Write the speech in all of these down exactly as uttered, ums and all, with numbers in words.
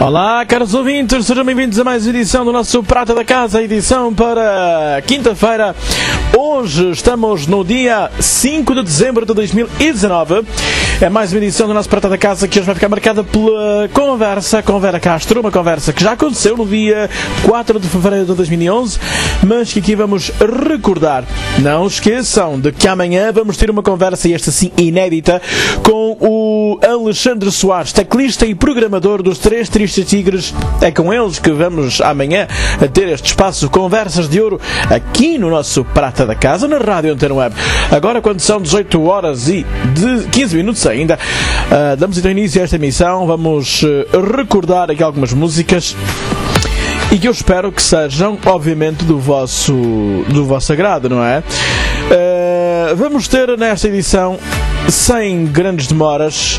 Olá, caros ouvintes, sejam bem-vindos a mais uma edição do nosso Prata da Casa, edição para quinta-feira. Hoje estamos no dia cinco de dezembro de dois mil e dezanove. É mais uma edição do nosso Prata da Casa que hoje vai ficar marcada pela conversa com Vera Castro, uma conversa que já aconteceu no dia quatro de fevereiro de dois mil e onze, mas que aqui vamos recordar. Não esqueçam de que amanhã vamos ter uma conversa, e esta sim inédita, com o Alexandre Soares, teclista e programador dos Três Tristes Tigres. É com eles que vamos amanhã a ter este espaço Conversas de Ouro aqui no nosso Prata da Casa, na Rádio Antena Web. Agora, quando são dezoito horas e quinze minutos ainda, uh, damos então início a esta emissão. Vamos uh, recordar aqui algumas músicas e que eu espero que sejam, obviamente, do vosso, do vosso agrado, não é? Uh, vamos ter nesta edição, sem grandes demoras,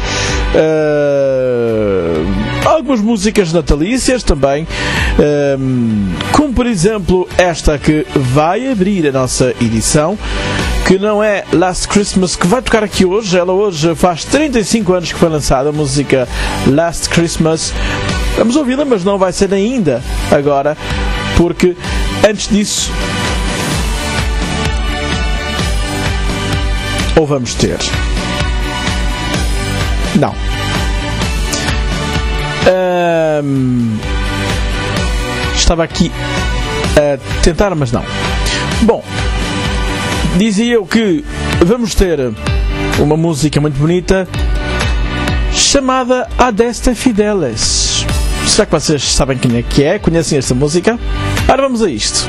uh, algumas músicas natalícias também, uh, como por exemplo esta que vai abrir a nossa edição, que não é Last Christmas, que vai tocar aqui hoje. Ela hoje faz trinta e cinco anos que foi lançada, a música Last Christmas. Vamos ouvi-la, mas não vai ser ainda agora, porque antes disso, ou vamos ter? Não. Um, estava aqui a tentar, mas não. Bom, dizia eu que vamos ter uma música muito bonita chamada Adeste Fideles. Será que vocês sabem quem é que é? Conhecem esta música? Ora, vamos a isto.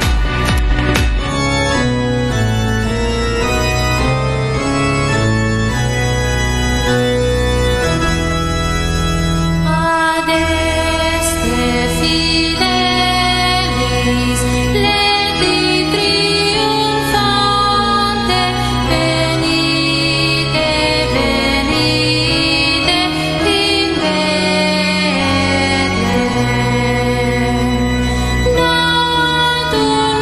Natura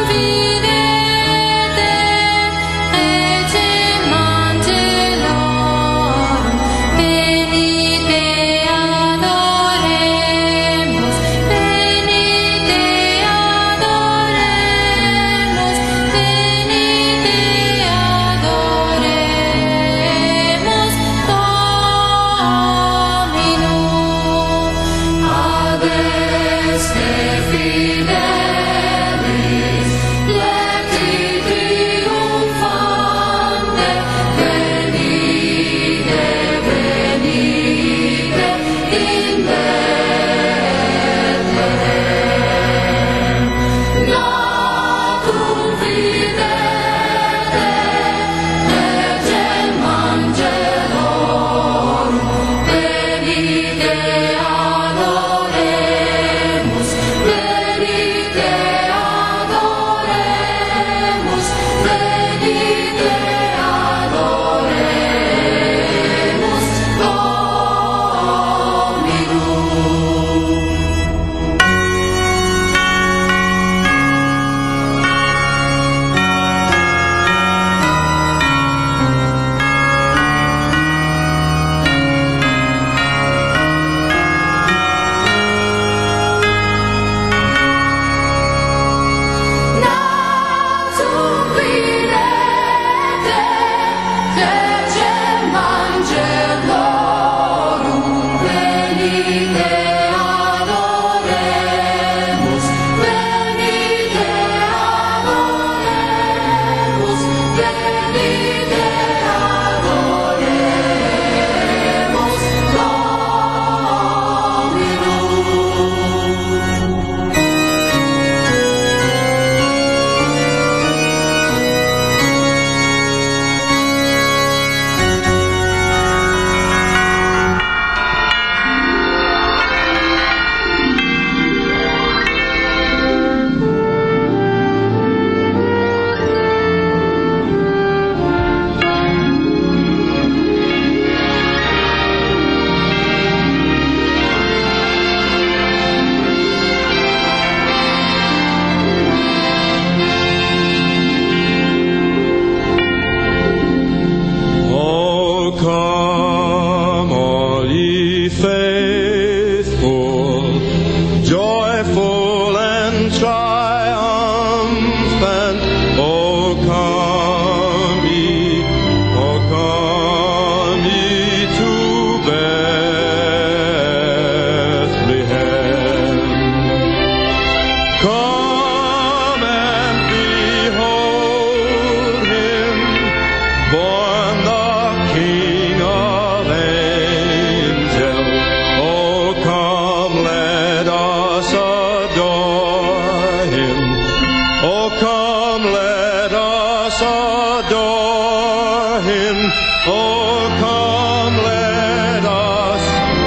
come, let us adore him. Oh, come, let us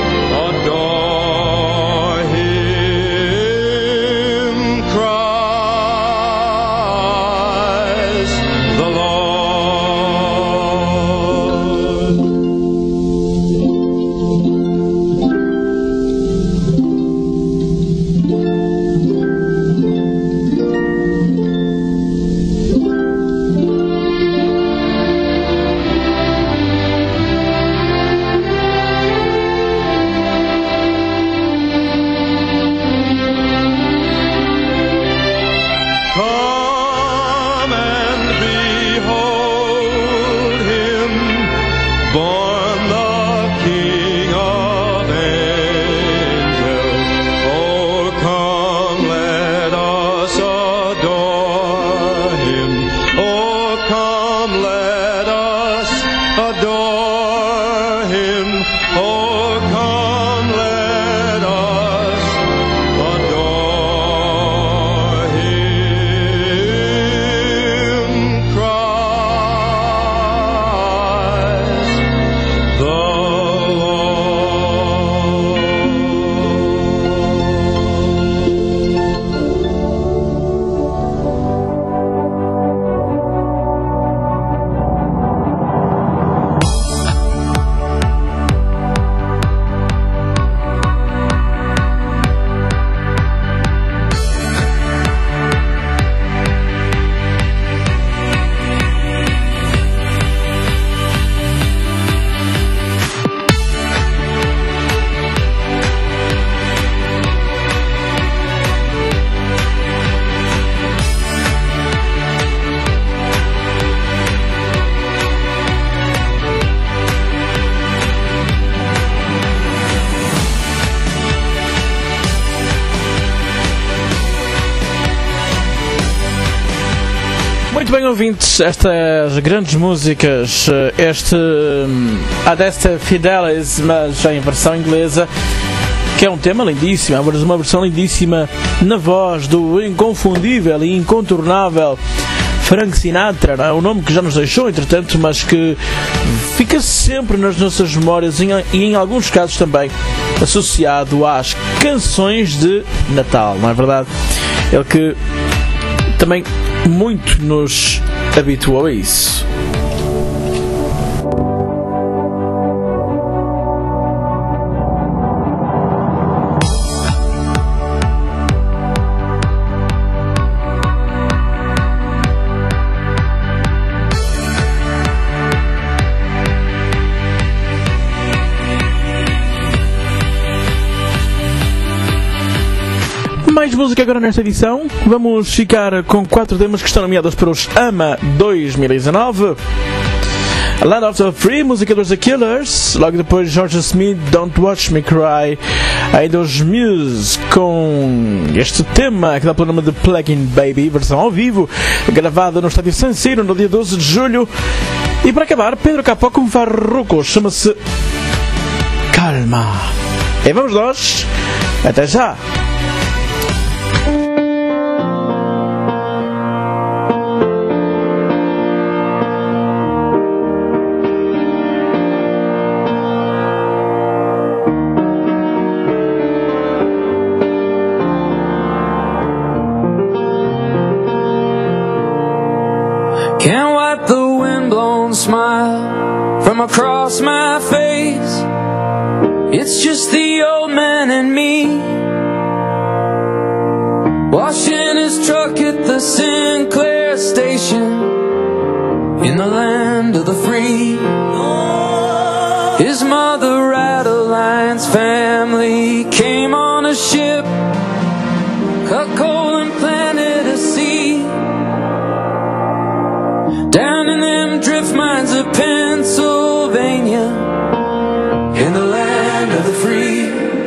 adore him. Christ the Lord. Come and behold him, born the King of angels. Oh, come, let us adore him. Oh, come, let us adore him. Oh, come, let us adore him. Christ the Muito bem, ouvintes, estas grandes músicas, este hum, Adeste Fidelis, mas em versão inglesa, que é um tema lindíssimo, uma versão lindíssima na voz do inconfundível e incontornável Frank Sinatra, não é? Um nome que já nos deixou, entretanto, mas que fica sempre nas nossas memórias e em alguns casos também associado às canções de Natal, não é verdade? Ele que também muito nos habituou a isso. Mais música agora nesta edição. Vamos ficar com quatro temas que estão nomeados para os AMA dois mil e dezanove. Land of the Free, música dos The Killers. Logo depois George Smith, Don't Watch Me Cry. Ainda os Muse com este tema que dá pelo nome de Plug-in Baby, versão ao vivo, gravada no estádio San Siro no dia doze de julho. E para acabar, Pedro Capó com Farruko, chama-se Calma. E vamos nós, até já! Can't wipe the windblown smile from across my face. It's just the old man and me, washing his truck at the Sinclair station in the land of the free. His mother, Adeline's family, came on a ship, cut coal and planted a seed down in them drift mines of Pennsylvania, in the land of the free.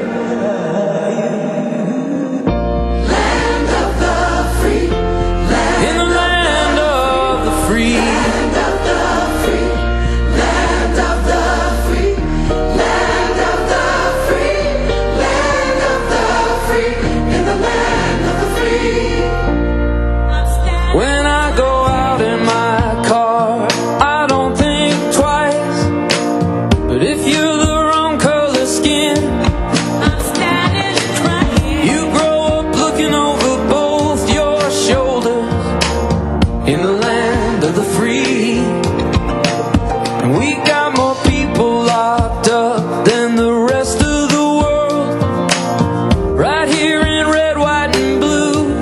Land of the free. Land In the land of the free. Land of the free. Land of the free. Land of the free. Land of the free. In the land of the free. When I in the land of the free. And we got more people locked up than the rest of the world, right here in red, white and blue.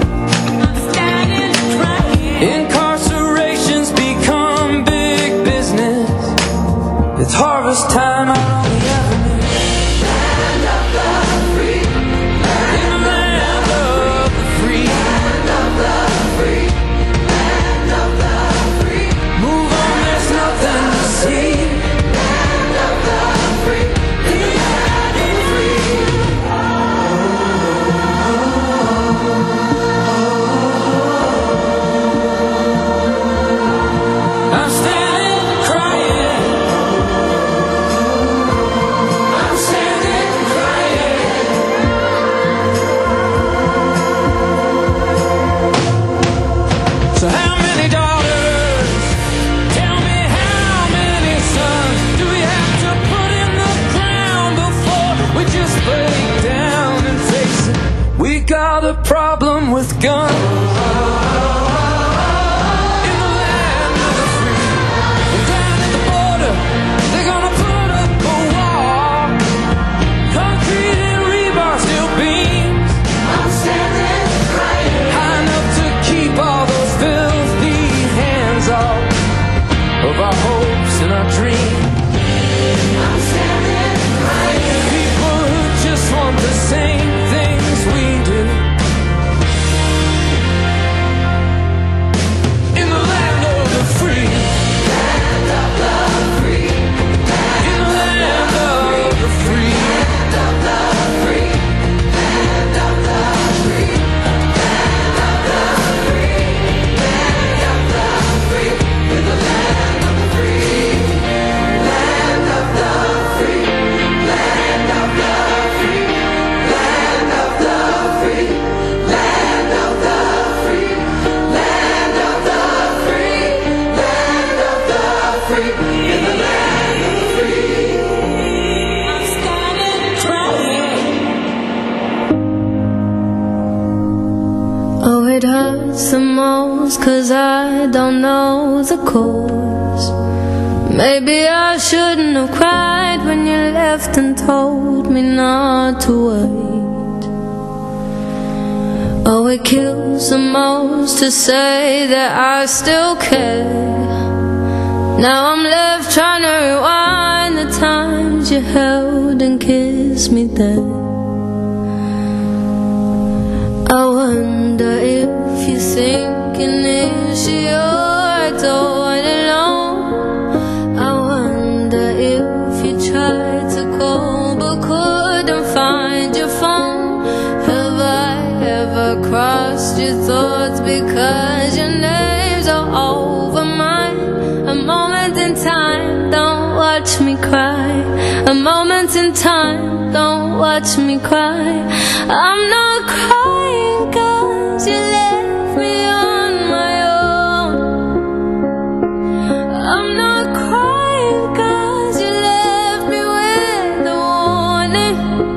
Incarceration's become big business. It's harvest time out on the avenue. Land of the free, In the land of the free. land of the free, land of the free, Move on, there's nothing to see. land of the free, land of the free. I'm standing crying. I'm standing crying. So how many daughters? Tell me how many sons do we have to put in the ground before we just break down and face it? We got a problem with guns. In the land of the free. And down at the border, they're gonna put up a wall. Concrete and rebar, steel beams, I'm standing crying. high enough to keep all those filthy hands off of our hopes and our dreams. I'm standing crying. People who just want the same things we do. In the land of the free. Land of the free, In the land of the free. land of the free, land of the free, land of the free, land of the free, in the land of the free, land of the free, land of the free, land of the free, land of the free, land of the free, land of the free, in the land of the free. I'm standing crying. Oh, it hurts the most 'cause I don't know the cause. Maybe I shouldn't have cried when you left and told me not to wait. Oh, it kills the most to say that I still care. Now I'm left trying to rewind the times you held and kissed me then. I wonder if you're thinking, is she alright all alone? I wonder if you tried to call but couldn't find your phone. Have I ever crossed your thoughts because your names are over mine? A moment in time, don't watch me cry. A moment in time, don't watch me cry. I'm not crying 'cause you left me on my own. I'm not crying 'cause you left me with a warning.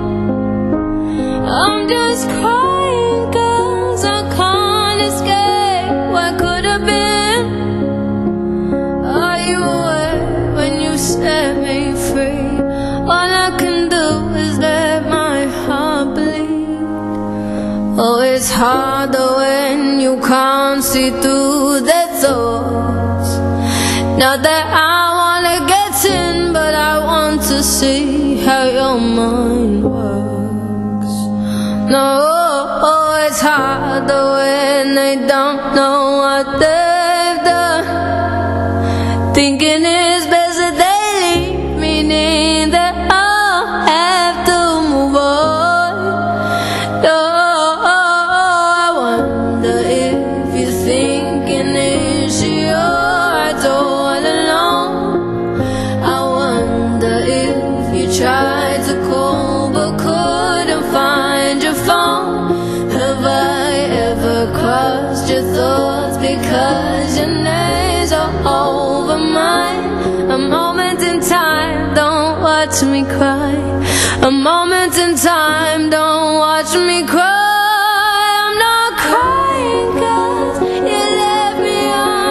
I'm just crying 'cause I can't escape what could have been. Are you aware when you set me free? All I can do is let my heart bleed. Oh, it's harder when you can't see through their thoughts. Not that I wanna get in, but I want to see how your mind works. No, oh, it's harder when they don't know what they've done. Thinking it's best that they leave, meaning that I'll have to move on. No, I wonder if you're thinking, is she alright all alone? I wonder if you tried to call but couldn't find your phone. Have I ever crossed your thoughts because your names are over mine? A moment in time, don't watch me cry. A moment in time, don't watch me cry. I'm not crying 'cause you left me on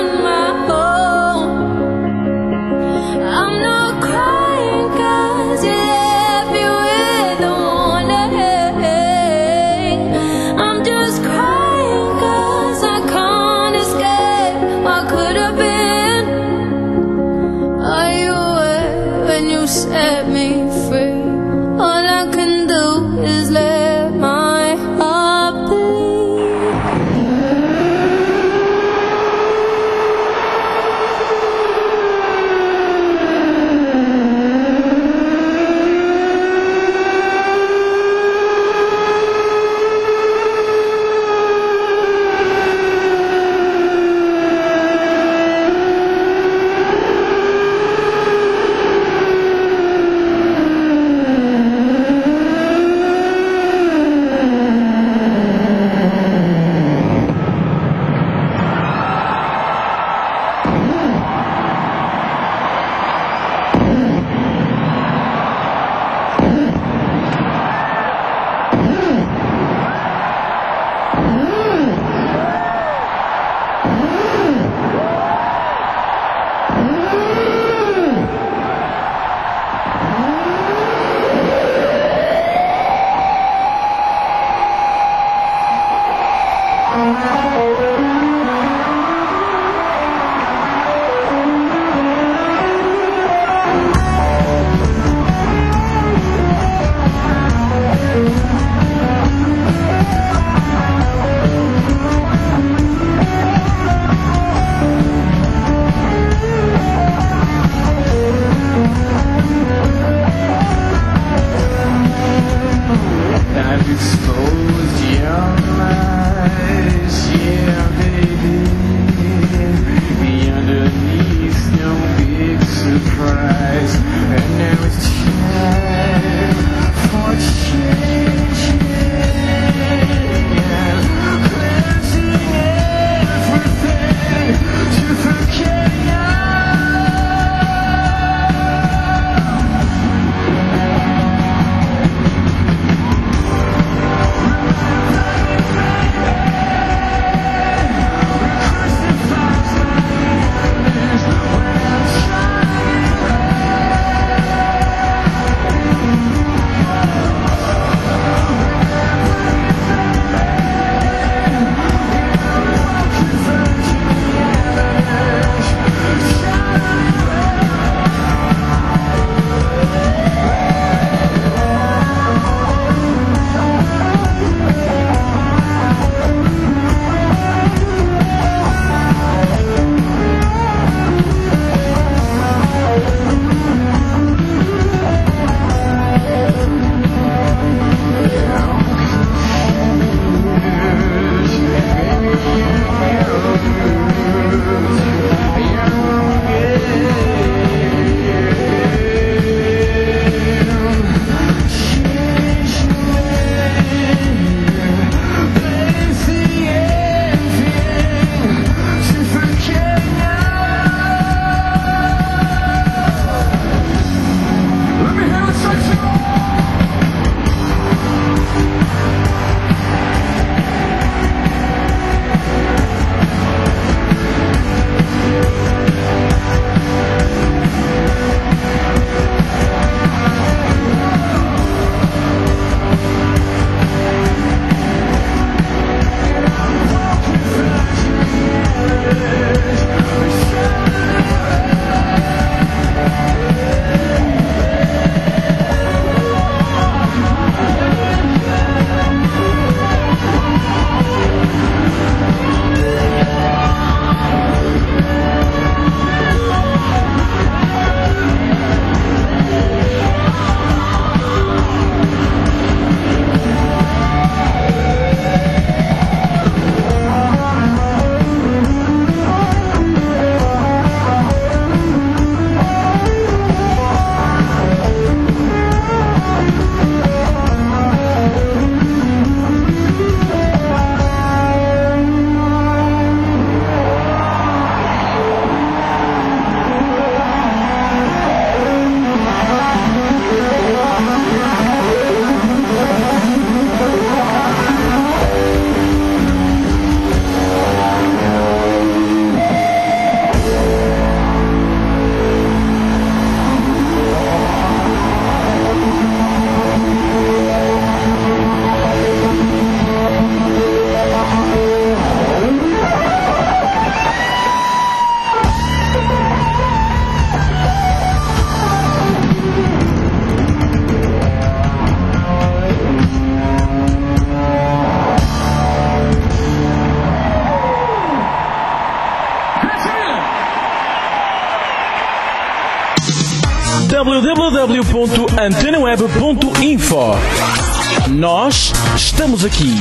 w w w ponto antena web ponto info. Nós estamos aqui.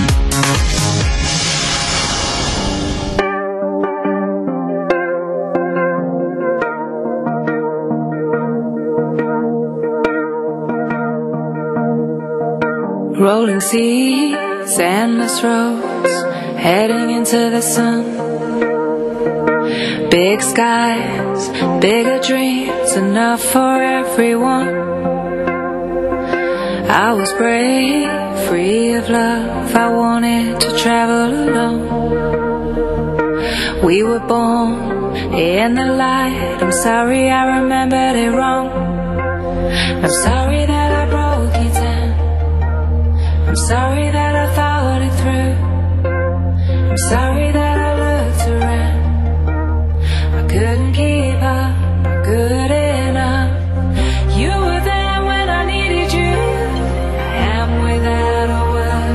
Rolling seas, endless roads, heading into the sun. Big skies, bigger dreams, enough for everyone. I was brave, free of love, I wanted to travel alone. We were born in the light, I'm sorry I remembered it wrong. I'm sorry that I broke you down, I'm sorry that I thought it through, I'm sorry that I looked around, I couldn't keep up, not good enough. You were there when I needed you, I am without a word.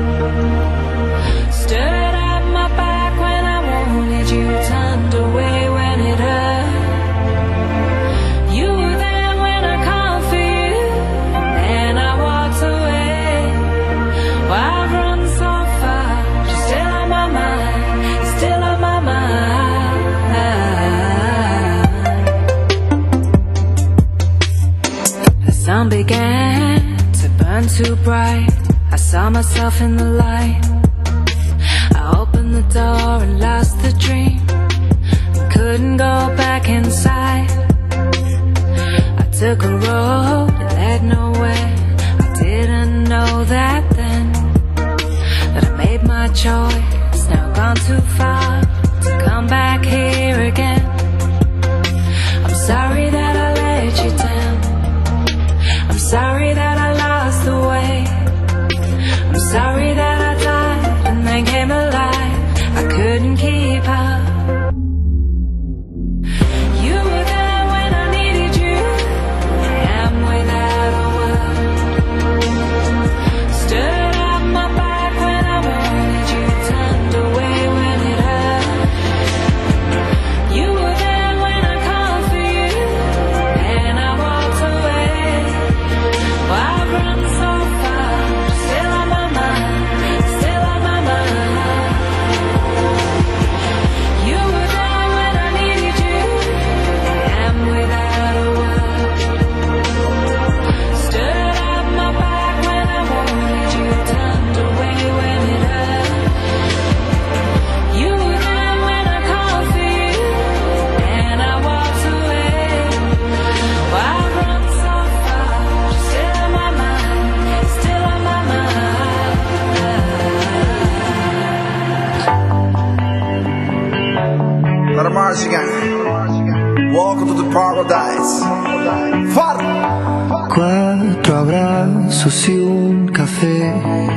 Stood at my back when I wanted you, turned away when it hurt. You were there when I called for you, and I walked away. Well, I've run so far, you're still on my mind, you're still on my mind. The sun began to burn too bright, I saw myself in the light. I opened the door and lost the dream, I couldn't go back inside. I took a road that led nowhere, I didn't know that then, that I made my choice, now gone too far to come back here again. I'm sorry that I let you down, I'm sorry that I lost the way, I'm sorry that I died and then came alive, I couldn't keep up. You were there when I needed you, I am without a word. Stood at my back when I wanted you, turned away when it hurt. You were there when I called for you, and I walked away. Well, I've run so far, still on my mind, still on my mind. You were there when I needed you, I am without a word. Stood at my back when I wanted you, turned away when it hurt. You were there when I called for you, and I walked away. Well, I've run so far, still on my mind, still on my mind. Para March again. Welcome to the paradise. Far. Cuatro abrazos y un café.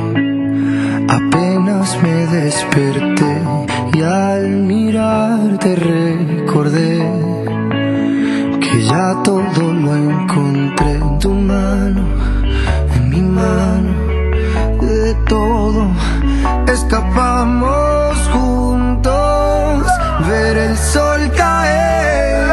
Apenas me desperté y al mirarte recordé que ya todo lo encontré en tu mano, en mi mano. De todo escapamos juntos, ver el sol caer.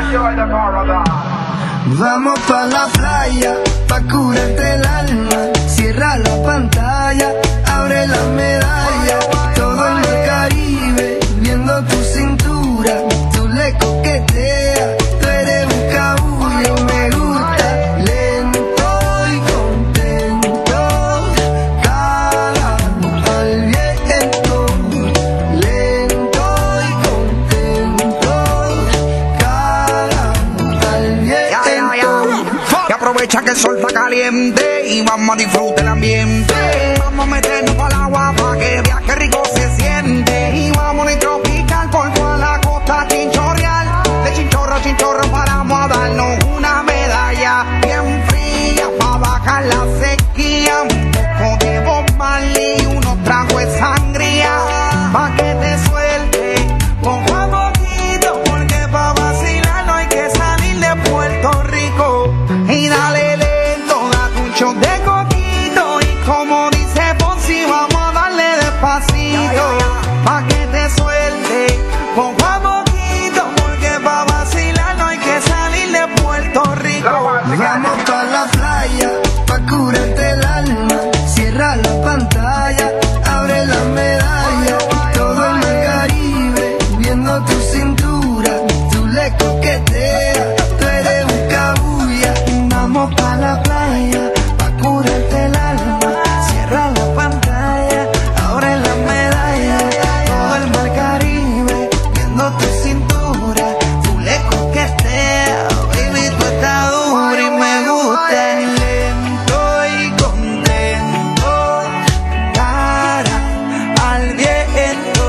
Vamos pa' la playa, pa' curarte el alma. Cierra la pantalla, abre la medalla. Todo en el Caribe, viendo tu cintura. Tú le coqueteas, tú eres un cabullo. Me gusta lento y contento, cara al viento. Lento y contento, cara al viento. Que aprovecha que el sol está caliente y vamos a disfrutar el ambiente. Vamos a meternos para el agua para que veas que rico se siente. Y vamos a tropical por toda la costa chinchorreal. De chinchorro a chinchorro paramos a darnos una medalla bien fría para bajar la sequía. Un poco de Bob Marley y unos tragos de sangría pa' que te suelte poco a poquito, porque pa' vacilar no hay que salir de Puerto Rico. Y dale lento, date un shot de coquito, y como dice Ponzi, vamos a darle despacito. le coqueteas, tú eres un cabulla. Vamos pa' la playa, pa' curarte el alma. Cierra la pantalla, ahora en la medalla. Todo el mar Caribe, viendo tu cintura. Tú le coqueteas, baby, tú estás dura y me gusta. Lento y contento, cara al viento.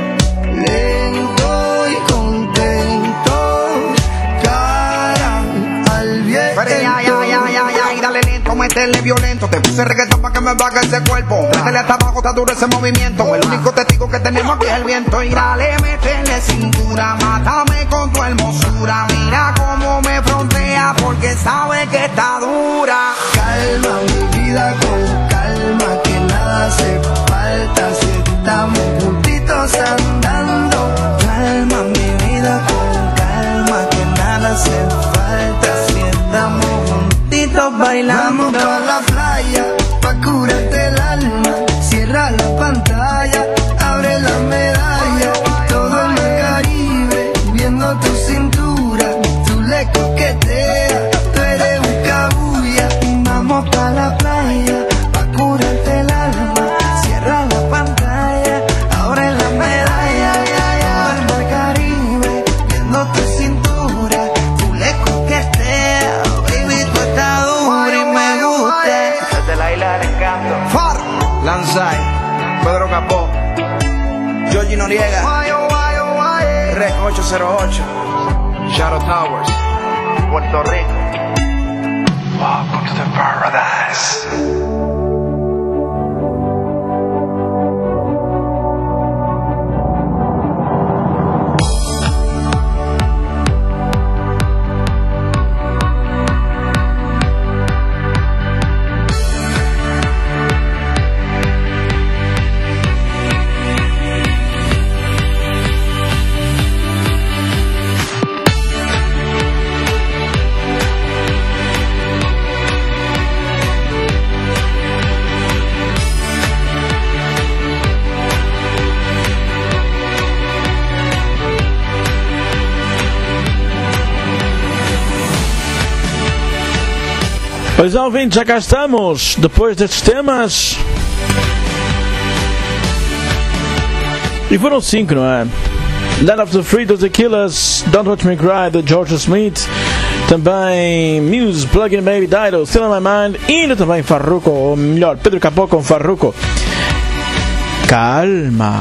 Lento y contento, cara al viento. Pero ya, ya, ya, ya, ya, y dale lento, métele violento. Te puse reggaetón pa' que me baje ese cuerpo. Métele hasta abajo, está duro ese movimiento. El único testigo que tenemos aquí es el viento. Y dale, métele cintura, mátame con tu hermosura. Mira cómo me frontea porque sabe que está dura. Calma mi vida con calma, que nada hace falta si estamos juntitos andando. Calma mi vida con calma, que nada hace falta si estamos juntitos bailando. Vamos pa' la playa, pa' curarte el alma. Cierra la pantalla, abre la medalla. Todo el mar Caribe, viendo tu cintura. Tú le coqueteas, tú eres un cabulla. Vamos pa' la playa, pa' curarte el alma. Cierra la pantalla, ahora en la medalla. Todo el mar Caribe, viendo tu cintura. Tú le coqueteas, baby, tú estás dura y me gusta. Desde la isla del encanto. Far, Lanzai, Pedro Capó, Georgie Noriega, Rec ocho cero ocho, Shadow Towers, Puerto Rico. Welcome to paradise. Pois ouvintes, já cá estamos, depois destes temas. E foram cinco, não é? Land of the Free dos The Killers, Don't Watch Me Cry de George Smith, também Muse, Plug-in Baby Dido, Still on My Mind, e ainda também Farruko, ou melhor, Pedro Capó com Farruko. Calma.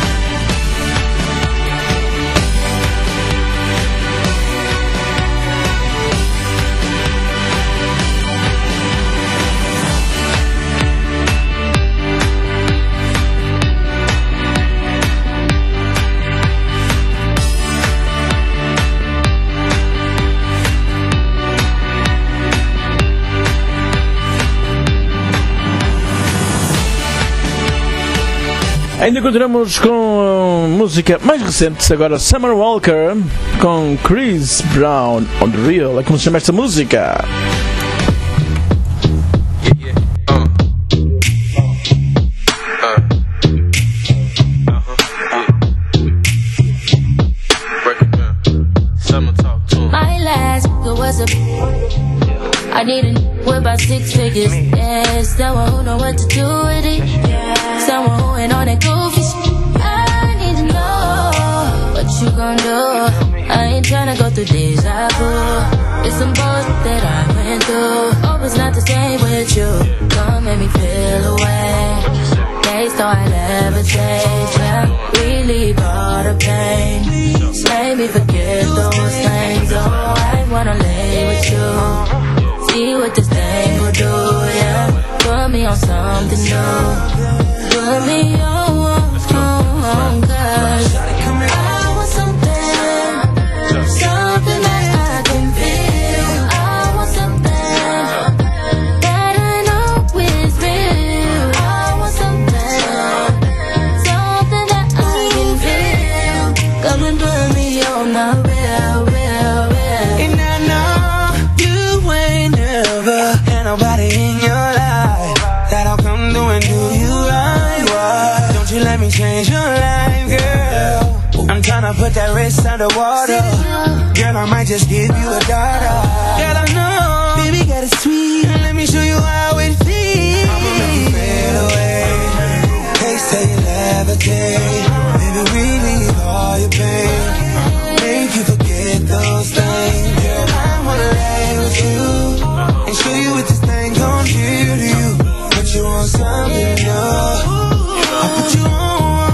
Ainda continuamos com música mais recente, agora Summer Walker com Chris Brown on the Real. É como se chama esta música. My last girl was a I need a with about six figures. Yeah, someone who know what to do with it. Someone who ain't on that goofy shit. I need to know what you gon' do. I ain't tryna go through deja vu. It's some bullshit that I went through. Hope it's not the same with you. Don't make me feel away. Taste so I never change. Yeah, relieve all the pain. Make me forget those things. Oh, I wanna lay with you. See what this thing will do, yeah. Put me on something new. Put me on, on, on, cause I want something, something that I can feel. I want something that I know is real. I want something, something that I can feel. Come and put me on the real, real, real. And I know you ain't never had nobody in your life that'll come through and do you right. Why don't you let me change your life, girl? I'm tryna put that wrist underwater. Girl, I might just give you a dollar. Girl, I know, baby, got it sweet. Let me show you how it feels. I'ma make you fade away. Taste till you levitate. Baby, relieve all your pain. Make you forget those things. Girl, I wanna lay with you and show you what this thing gon' do to you. But you want something new. I'll put you on.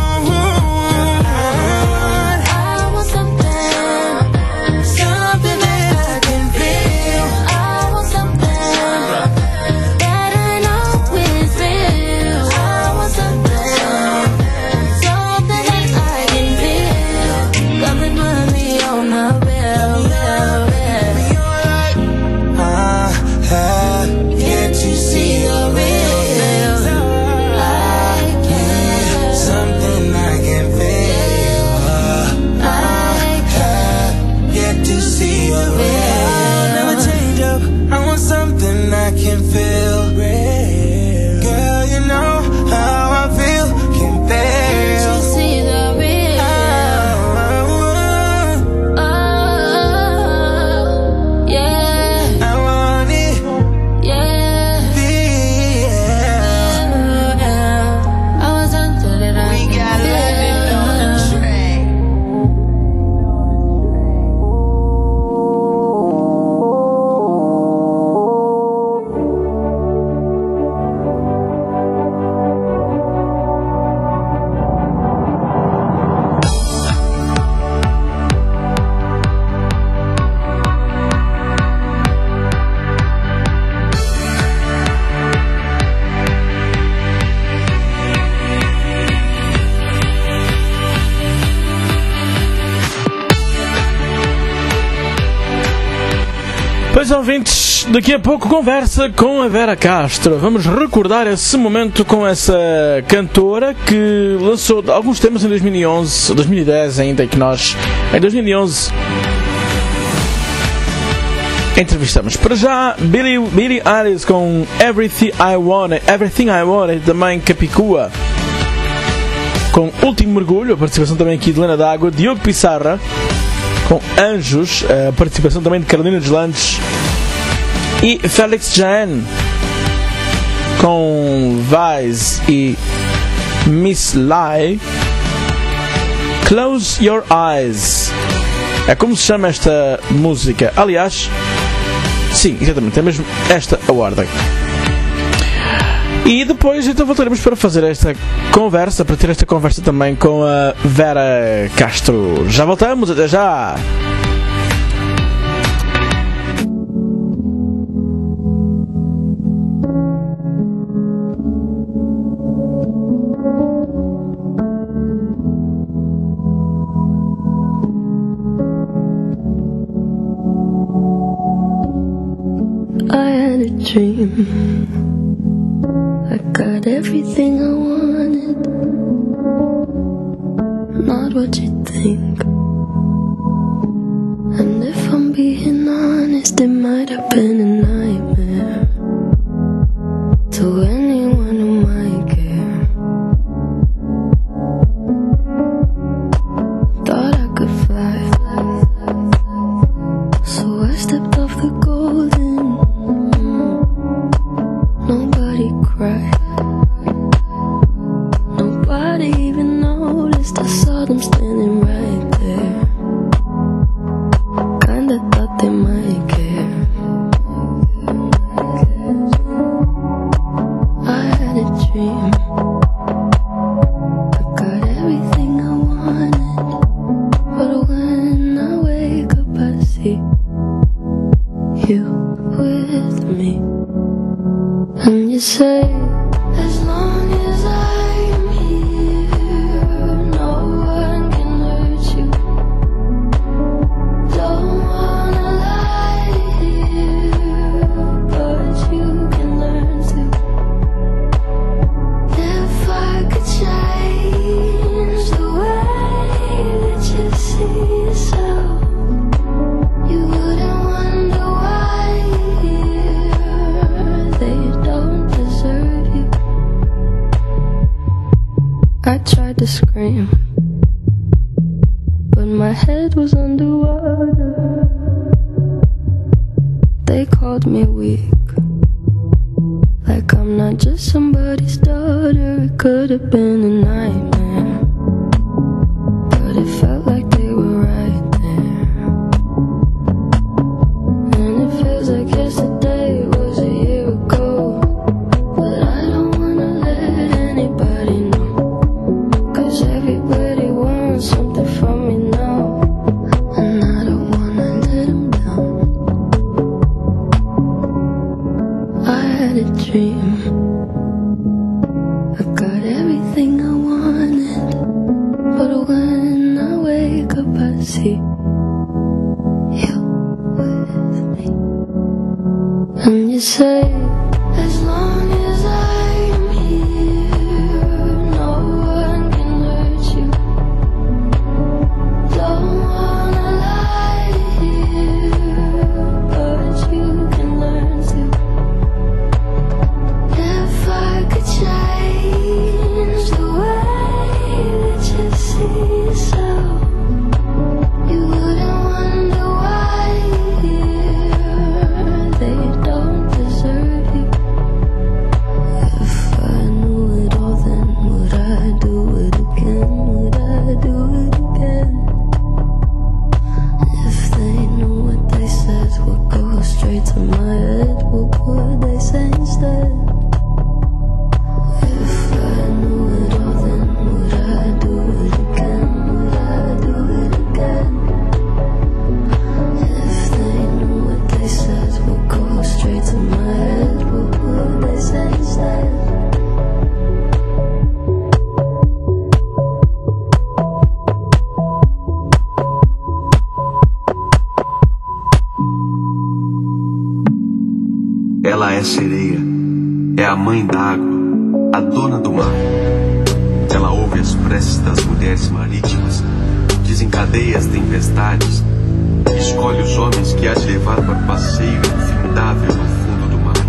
Pois, ouvintes, daqui a pouco conversa com a Vera Castro. Vamos recordar esse momento com essa cantora que lançou alguns temas em dois mil e onze, dois mil e dez ainda, que nós, em dois mil e onze, entrevistamos. Para já, Billie, Billie Eilish com Everything I Want, Everything I Want, e também Capicua com Último Mergulho, a participação também aqui de Lena D'Água, Diogo Pissarra com Anjos, a participação também de Carolina Deslandes e Félix Jean com Vice e Miss Lai. Close Your Eyes é como se chama esta música. Aliás, sim, exatamente, é mesmo esta a ordem. E depois então voltaremos para fazer esta conversa, para ter esta conversa também com a Vera Castro. Já voltamos, até já! I had a dream. I got everything I wanted, not what you think. And if I'm being honest, it might have been a nightmare to anyone who might care. Thought I could fly, so I stepped off the golden. Nobody cried, nobody even noticed. I saw them standing right there. Kinda thought they might care. I had a dream, I got everything I wanted, but when I wake up I see you with me. And you say, as long as I'm here, no one can hurt you. Don't wanna lie here, but you can learn to. If I could change the way that you see yourself, you wouldn't wonder why they don't deserve you. I tried to scream, but my head was underwater. they called me weak. Like I'm not just somebody's daughter, it could have been a nightmare. But it felt like they were right there. And it feels like yesterday was a year ago. But I don't wanna let anybody know, 'cause everybody wants something from me now, and I don't wanna let them down. I had a dream, I got everything I wanted, but when I wake up I see you with me. And you say, as long as I'm here, no one can hurt you. Don't wanna lie here, but you can learn to. If I could change the way that you see yourself, you wouldn't wonder why here they don't deserve you. If I knew it all, then would I do it again? Would I do it again? If they knew what they said would go straight to my head, what would they say instead? If I knew it all, then would I do it again? Would I do it again? If they knew what they said would go straight to my head, what would they say instead? Ela é sereia, é a mãe d'água, a dona do mar. Ela ouve as preces das mulheres marítimas, desencadeia as tempestades, escolhe os homens que há de levar para o passeio infindável no fundo do mar.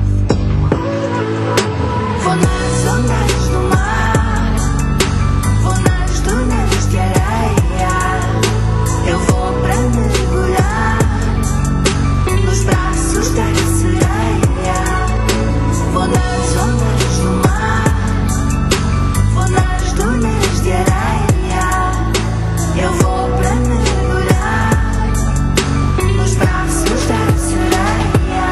Vou nas ondas do mar, vou nas dunas de areia. Eu vou pra mergulhar nos braços da sereia. Vou nas ondas do mar, vou nas dunas de areia. Eu vou pra mergulhar nos braços da sereia.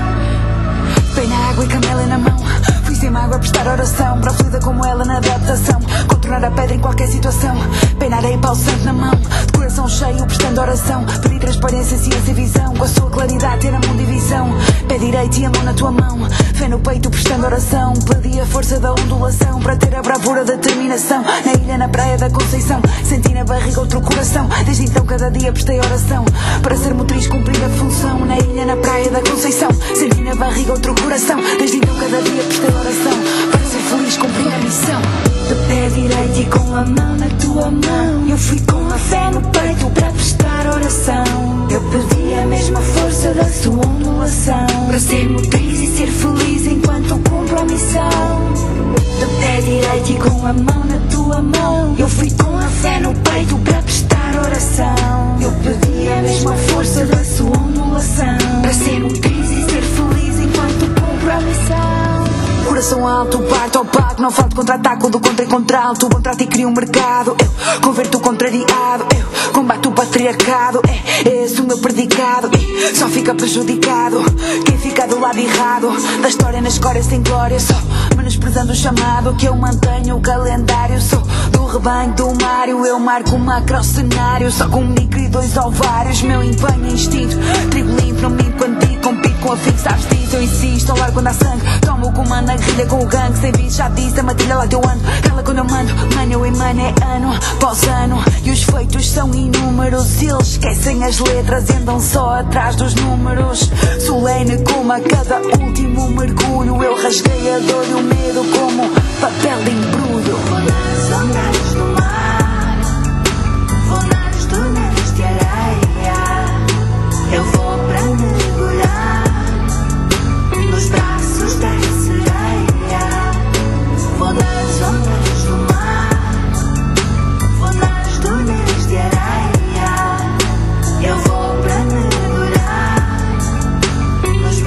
Bem na água e canela na mão, fui sem mágoa prestar oração para a fluida como ela na adaptação, contornar a pedra em qualquer situação. Bem na areia e pau santo na mão, de coração cheio prestando oração, pedir transparência, ciência e visão, com a sua claridade ter a mão de visão. Pé direito e a mão na tua mão, fé no peito prestando oração, pedi a força da ondulação para ter a bravura da determinação. Na ilha, na praia da Conceição, senti na barriga outro coração. Desde então cada dia prestei oração para ser motriz, cumprir a função. Na ilha, na praia da Conceição, senti na barriga outro coração. Desde então cada dia prestei oração para ser feliz, cumprir a missão. Do pé direito e com a mão na tua mão, eu fui com a fé no peito para prestar oração. Eu pedi a mesma força da sua ondulação para ser motriz e ser feliz enquanto cumpro a missão. Do pé direito e com a mão na tua mão, eu fui com a fé no peito para prestar oração. Eu pedi a mesma força da sua ondulação para ser motriz e ser feliz enquanto cumpro a missão. Coração alto, parto ao pago, não falto contra-ataque do contra e contralto. Contrato e crio um mercado, eu converto o contrariado, eu combato o patriarcado. É esse o meu predicado e só fica prejudicado quem fica do lado errado da história, na escória sem glória, só menosprezando o chamado que eu mantenho o calendário. Sou do rebanho do Mário, eu marco o macro cenário, só com um micro e dois ovários. Meu empenho é instinto, trigo limpo, não minto quando digo, compito com a fim, sabes disso. Eu insisto, ao lar quando há sangue, tomo o comando na guerrilha com o gangue. Sem bicho, já disse, a matilha lá teu ando, cala quando eu mando, mano eu emano, é ano após ano e os feitos são inúmeros. Eles esquecem as letras e andam só atrás dos números. Solene como a cada último mergulho, eu rasguei a dor e o medo como papel de embrulho. Vou nas ondas do mar, vou nas dunas de areia. Eu vou pra mergulhar nos braços da sereia. Vou nas ondas do mar, vou nas dunas de areia. Eu vou pra mergulhar nos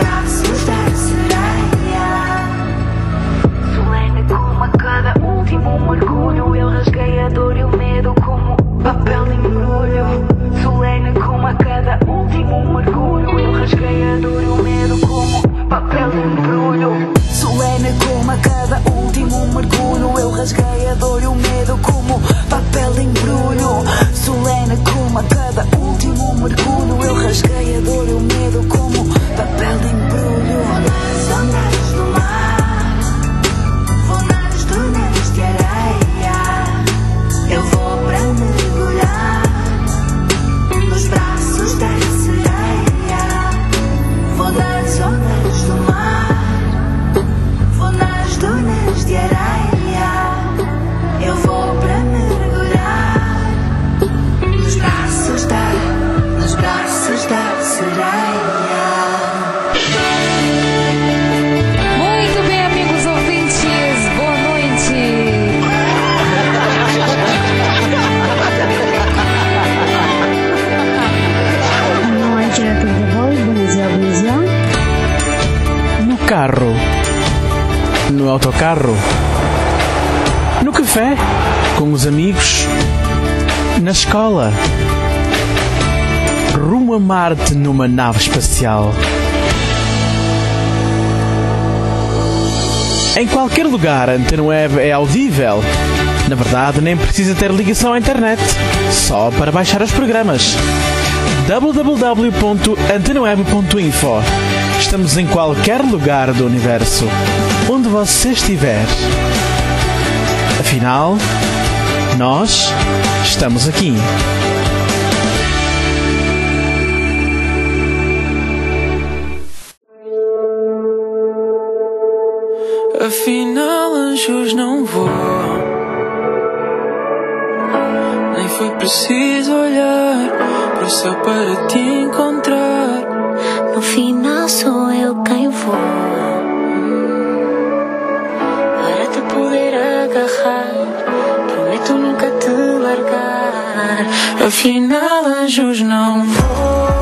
rasguei a dor e o medo como papel de embrulho. Vou nas ondas do mar, vou nas dunas de areia. Eu vou para mergulhar nos braços da sereia. Vou nas ondas do mar, vou nas dunas de areia. Eu vou para mergulhar nos braços da, nos braços da sereia. Muito bem, amigos ouvintes, boa noite. Boa noite a todos de voz, bom dia, bom dia. No carro, no autocarro, no café, com os amigos, na escola, rumo a Marte numa nave espacial. Em qualquer lugar, a Antena Web é audível. Na verdade, nem precisa ter ligação à internet, só para baixar os programas. w w w ponto antena web ponto info. Estamos em qualquer lugar do universo, onde você estiver. Afinal, nós estamos aqui. Afinal, anjos não voam. Nem foi preciso olhar para o céu para te encontrar. No final sou eu quem vou, para te poder agarrar. Prometo nunca te largar. Afinal, anjos não voam.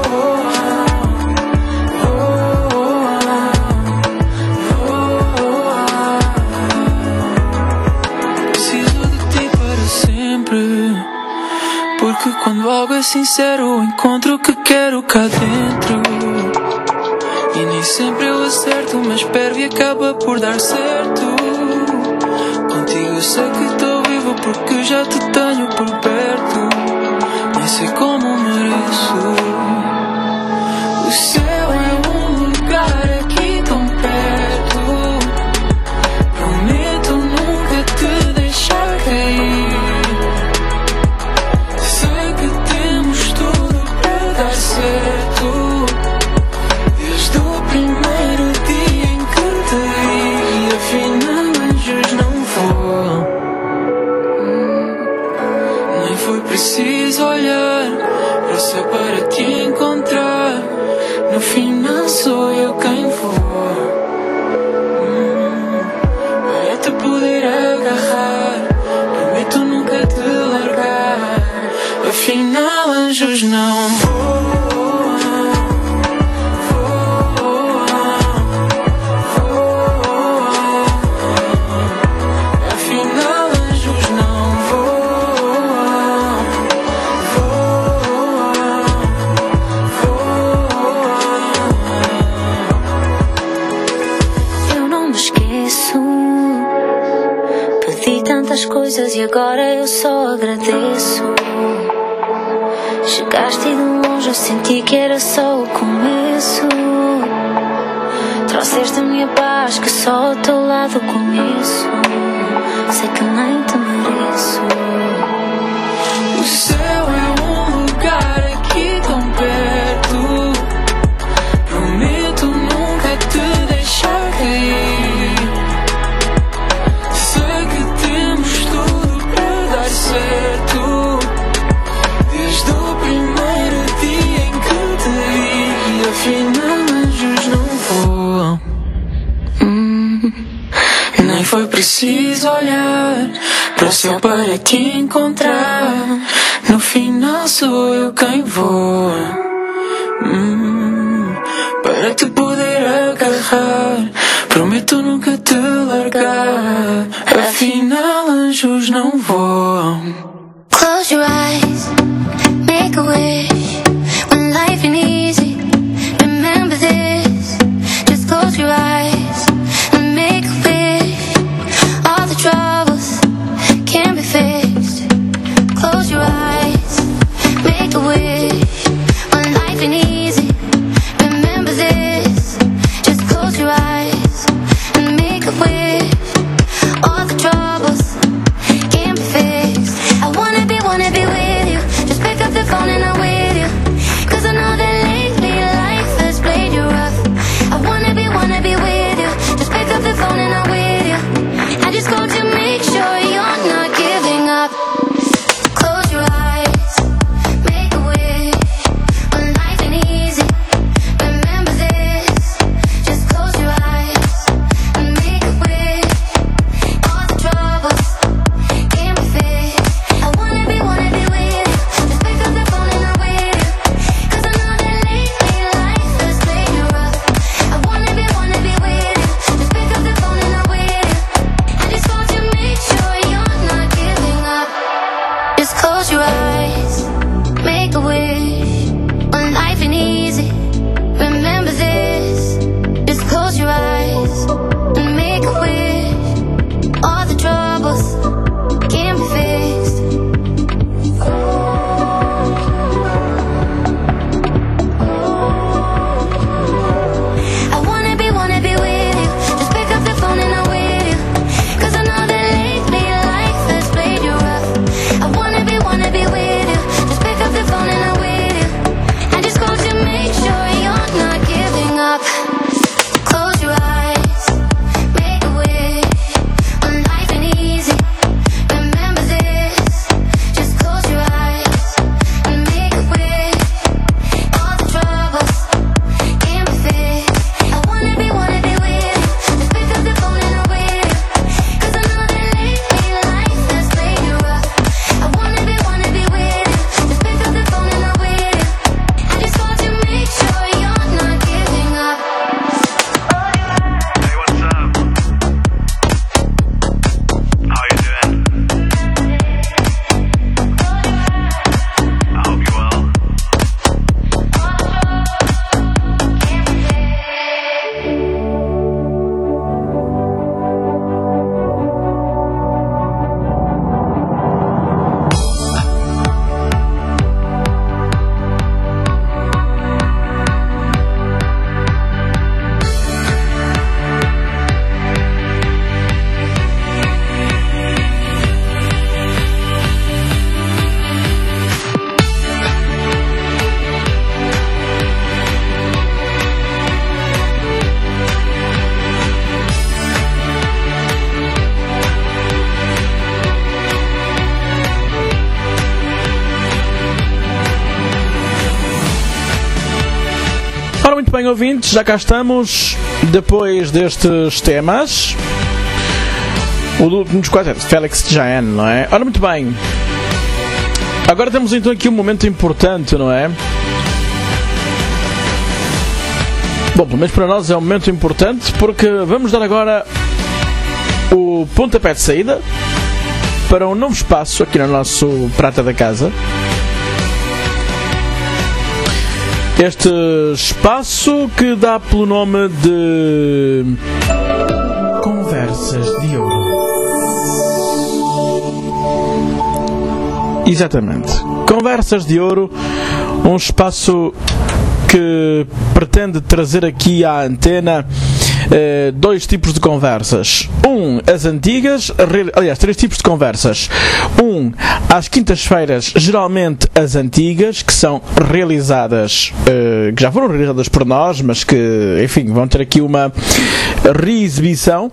Porque quando algo é sincero, encontro o que quero cá dentro. E nem sempre eu acerto, mas espero e acaba por dar certo. Contigo eu sei que estou vivo porque já te tenho por perto. Nem sei como mereço. O céu é um lugar aqui tão perto. Prometo nunca te deixar cair. Certo, desde o primeiro dia em que te vi. Afinal, anjos não voam. Nem foi preciso olhar para o céu para te encontrar. No final sou eu quem voa, para te poder agarrar. Prometo nunca te largar. Afinal, anjos não voam. Coisas e agora eu só agradeço. Chegaste de longe, eu senti que era só o começo. Trouxeste a minha paz, que só ao teu lado conheço. Sei que nem te mereço. O céu é um lugar aqui tão perto. Prometo nunca te deixar cair. Certo, desde o primeiro dia em que te vi. Afinal, anjos não voam. hum, Nem foi preciso olhar para o céu para te encontrar. No final sou eu quem voa, hum, para te poder agarrar. Prometo nunca te largar. Afinal, anjos não voam. Close your eyes, make a wish. When life ain't easy, remember this. Just close your eyes and make a wish. All the troubles can be fixed. Close your eyes, make a wish. When muito bem, ouvintes, já cá estamos depois destes temas. O último dos quais é Félix Jaén, não é? Ora, muito bem. Agora temos então aqui um momento importante, não é? Bom, pelo menos para nós é um momento importante porque vamos dar agora o pontapé de saída para um novo espaço aqui no nosso Prata da Casa. Este espaço que dá pelo nome de Conversas de Ouro. Exatamente. Conversas de Ouro, um espaço que pretende trazer aqui à antena eh, dois tipos de conversas. Um, as antigas, aliás, três tipos de conversas. Um, às quintas-feiras, geralmente as antigas, que são realizadas, eh, que já foram realizadas por nós, mas que, enfim, vão ter aqui uma reexibição.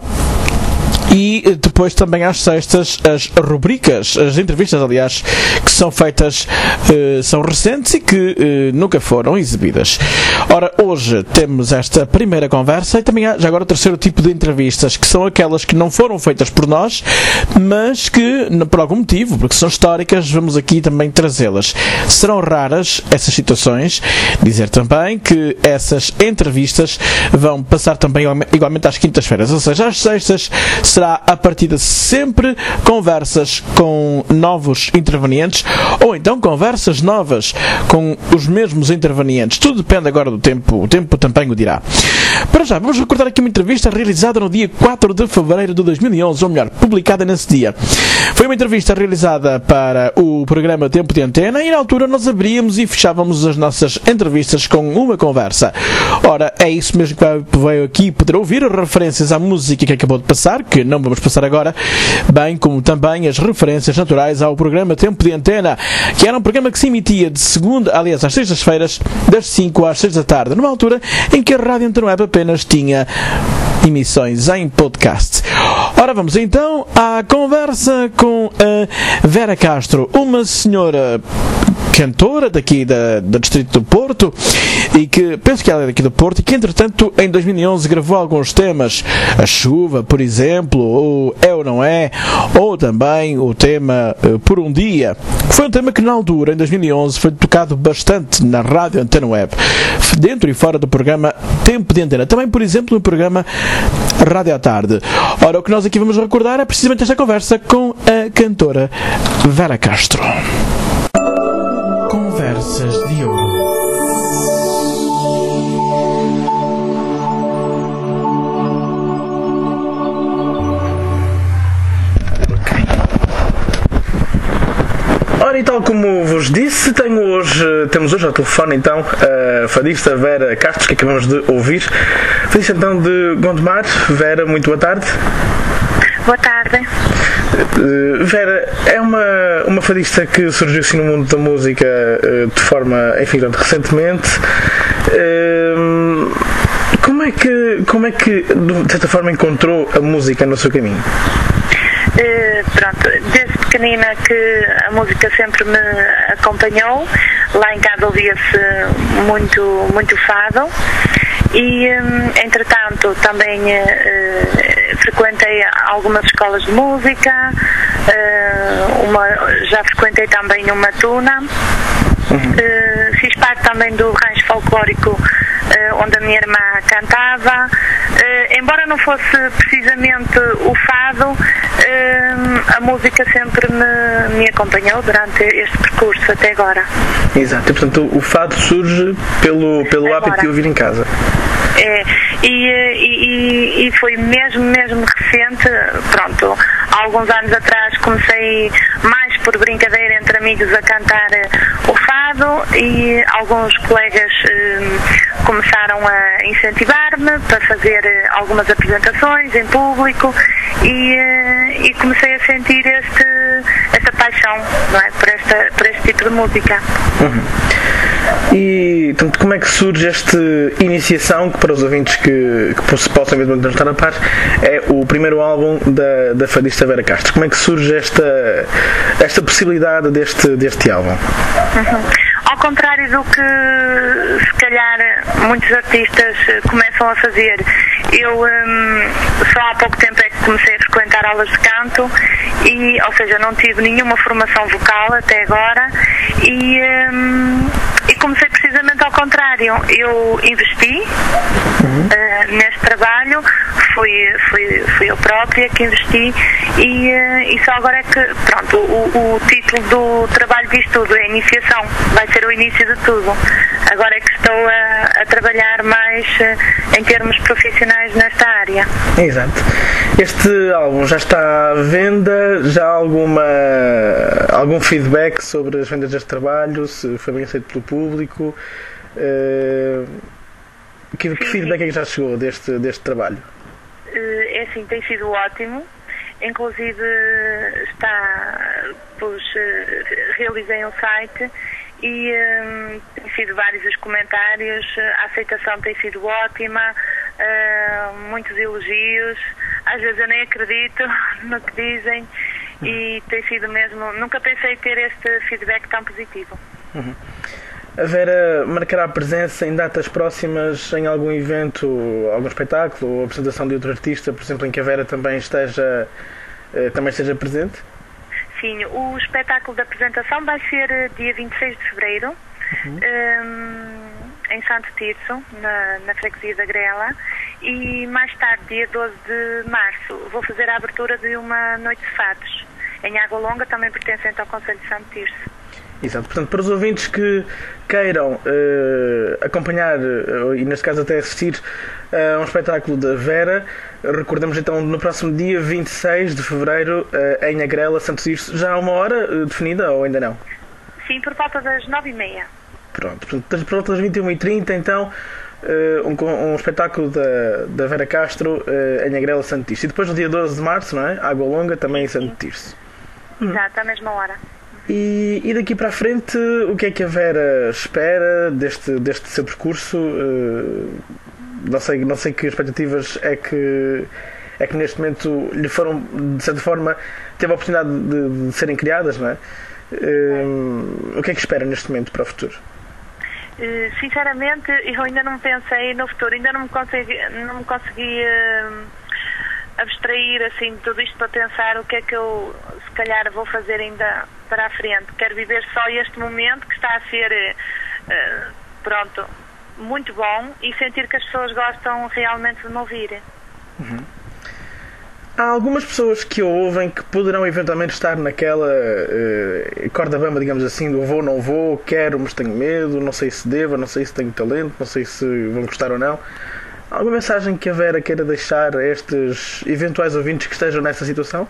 E depois também às sextas as rubricas, as entrevistas, aliás, que são feitas, uh, são recentes e que uh, nunca foram exibidas. Ora, hoje temos esta primeira conversa e também há já agora o terceiro tipo de entrevistas, que são aquelas que não foram feitas por nós, mas que, por algum motivo, porque são históricas, vamos aqui também trazê-las. Serão raras essas situações. Dizer também que essas entrevistas vão passar também igualmente às quintas-feiras, ou seja, às sextas será a partida sempre conversas com novos intervenientes ou então conversas novas com os mesmos intervenientes. Tudo depende agora do tempo, o tempo também o dirá. Para já, vamos recordar aqui uma entrevista realizada no dia quatro de fevereiro de dois mil e onze, ou melhor, publicada nesse dia. Foi uma entrevista realizada para o programa Tempo de Antena e na altura nós abríamos e fechávamos as nossas entrevistas com uma conversa. Ora, é isso mesmo que veio aqui poder ouvir, referências à música que acabou de passar, que não vamos passar agora, bem como também as referências naturais ao programa Tempo de Antena, que era um programa que se emitia de segunda, aliás, às sextas-feiras, das cinco às seis da tarde, numa altura em que a Rádio Antena Web apenas tinha emissões em podcast. Ora, vamos então à conversa com a Vera Castro, uma senhora cantora daqui da, do Distrito do Porto e que, penso que ela é daqui do Porto e que entretanto em dois mil e onze gravou alguns temas, A Chuva, por exemplo, ou É ou Não É, ou também o tema uh, Por um Dia. Foi um tema que na altura, em dois mil e onze, foi tocado bastante na Rádio Antena Web, dentro e fora do programa Tempo de Antena, também por exemplo no programa Rádio à Tarde. Ora, o que nós aqui vamos recordar é precisamente esta conversa com a cantora Vera Castro. Conversas de Ouro. Ora, e tal como vos disse, tenho hoje, temos hoje ao telefone então a fadista Vera Castro, que acabamos de ouvir. Fadista então de Gondomar. Vera, muito boa tarde. Boa tarde. Uh, Vera, é uma, uma fadista que surgiu assim no mundo da música uh, de forma, enfim, recentemente. Uh, como é que, como é que, de certa forma, encontrou a música no seu caminho? Uh, pronto, desde pequenina que a música sempre me acompanhou. Lá em casa ouvia-se muito, muito fado. E, um, entretanto, também uh, frequentei algumas escolas de música, uh, uma, já frequentei também uma tuna, uh, fiz parte também do rancho folclórico uh, onde a minha irmã cantava. Uh, embora não fosse precisamente o fado, uh, a música sempre me, me acompanhou durante este percurso até agora. Exato, e portanto o fado surge pelo, pelo hábito de ouvir em casa. É, e, e, e foi mesmo, mesmo recente, pronto, há alguns anos atrás comecei mais por brincadeira entre amigos a cantar o fado e alguns colegas eh, começaram a incentivar-me para fazer algumas apresentações em público e, eh, e comecei a sentir este, esta paixão, não é, por, esta, por este tipo de música. Uhum. E portanto, como é que surge esta iniciação, que para os ouvintes que, que se possam mesmo não estar a par, é o primeiro álbum da, da fadista Vera Castro? Como é que surge esta, esta possibilidade deste, deste álbum? Uhum. Ao contrário do que se calhar muitos artistas eh, começam a fazer. Eu hum, só há pouco tempo é que comecei a frequentar aulas de canto, e, ou seja, não tive nenhuma formação vocal até agora, e, hum, e comecei precisamente ao contrário. Eu investi uh, neste trabalho, fui, fui, fui eu própria que investi, e, uh, e só agora é que, pronto, o, o título do trabalho diz tudo, é iniciação, vai ser o início de tudo. Agora é que estou a, a trabalhar mais uh, em termos profissionais nesta área. Exato. Este álbum já está à venda? Já há alguma, algum feedback sobre as vendas deste trabalho? Se foi bem aceito pelo público? Uh, que, que feedback é que já chegou deste, deste trabalho? Uh, é assim, tem sido ótimo. Inclusive está, pois, realizei um site e um, tem sido vários os comentários, a aceitação tem sido ótima, uh, muitos elogios, às vezes eu nem acredito no que dizem, e tem sido mesmo, nunca pensei ter este feedback tão positivo. Uhum. A Vera marcará presença em datas próximas em algum evento, algum espetáculo ou apresentação de outro artista, por exemplo, em que a Vera também esteja, também esteja presente? Sim, o espetáculo da apresentação vai ser dia vinte e seis de fevereiro, uhum. um, em Santo Tirso, na, na freguesia da Grela, e mais tarde, dia doze de março, vou fazer a abertura de uma noite de fados, em Água Longa, também pertencente ao Concelho de Santo Tirso. Exato, portanto, para os ouvintes que queiram uh, acompanhar, uh, e neste caso até assistir uh, a um espetáculo da Vera, recordemos então no próximo dia vinte e seis de fevereiro uh, em Agrela, Santo Tirso. Já há uma hora uh, definida ou ainda não? Sim, por volta das nove e meia. Pronto, portanto, por volta das vinte e uma e trinta então uh, um, um espetáculo da, da Vera Castro uh, em Agrela, Santo Tirso. E depois no dia doze de março, não é? Água Longa, também em Santo Tirso. Exato, à mesma hora. E, e daqui para a frente, o que é que a Vera espera deste, deste seu percurso? Uh, não sei, não sei que expectativas é que, é que neste momento lhe foram, de certa forma, teve a oportunidade de, de serem criadas, não é? Uh, o que é que espera neste momento para o futuro? Uh, sinceramente, eu ainda não pensei no futuro, ainda não me consegui, não me consegui uh, abstrair assim, de tudo isto para pensar o que é que eu, se calhar, vou fazer ainda para a frente. Quero viver só este momento que está a ser, uh, pronto, muito bom, e sentir que as pessoas gostam realmente de me ouvir. Uhum. Há algumas pessoas que ouvem que poderão eventualmente estar naquela uh, corda bamba, digamos assim, do vou, não vou, quero, mas tenho medo, não sei se devo, não sei se tenho talento, não sei se vão gostar ou não. Há alguma mensagem que a Vera queira deixar a estes eventuais ouvintes que estejam nessa situação?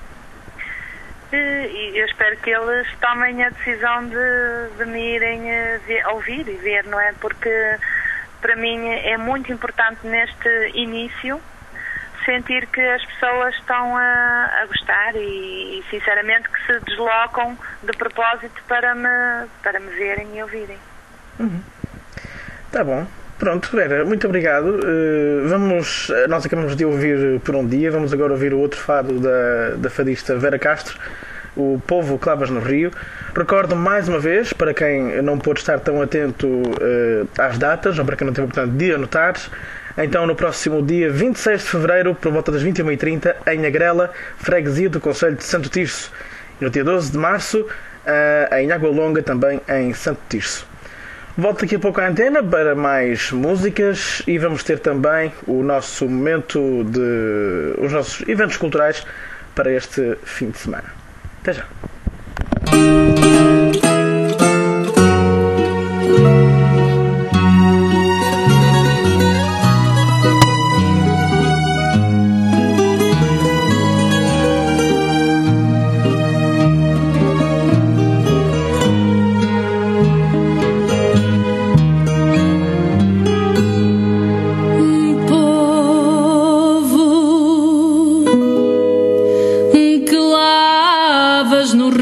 E eu espero que eles tomem a decisão de, de me irem ver, ouvir e ver, não é? Porque para mim é muito importante neste início sentir que as pessoas estão a, a gostar e, e sinceramente que se deslocam de propósito para me, para me verem e ouvirem. Uhum. Tá bom. Pronto, Vera, muito obrigado. Uh, vamos, nós acabamos de ouvir Por um Dia, vamos agora ouvir o outro fado da, da fadista Vera Castro, O Povo Clavas no Rio. Recordo mais uma vez, para quem não pôde estar tão atento uh, às datas, ou para quem não teve a oportunidade de anotar, então no próximo dia vinte e seis de fevereiro, por volta das vinte e uma e trinta, em Agrela, freguesia do Concelho de Santo Tirso. E no dia doze de março, uh, em Água Longa, também em Santo Tirso. Volto daqui a pouco à antena para mais músicas e vamos ter também o nosso momento de... os nossos eventos culturais para este fim de semana. Até já. No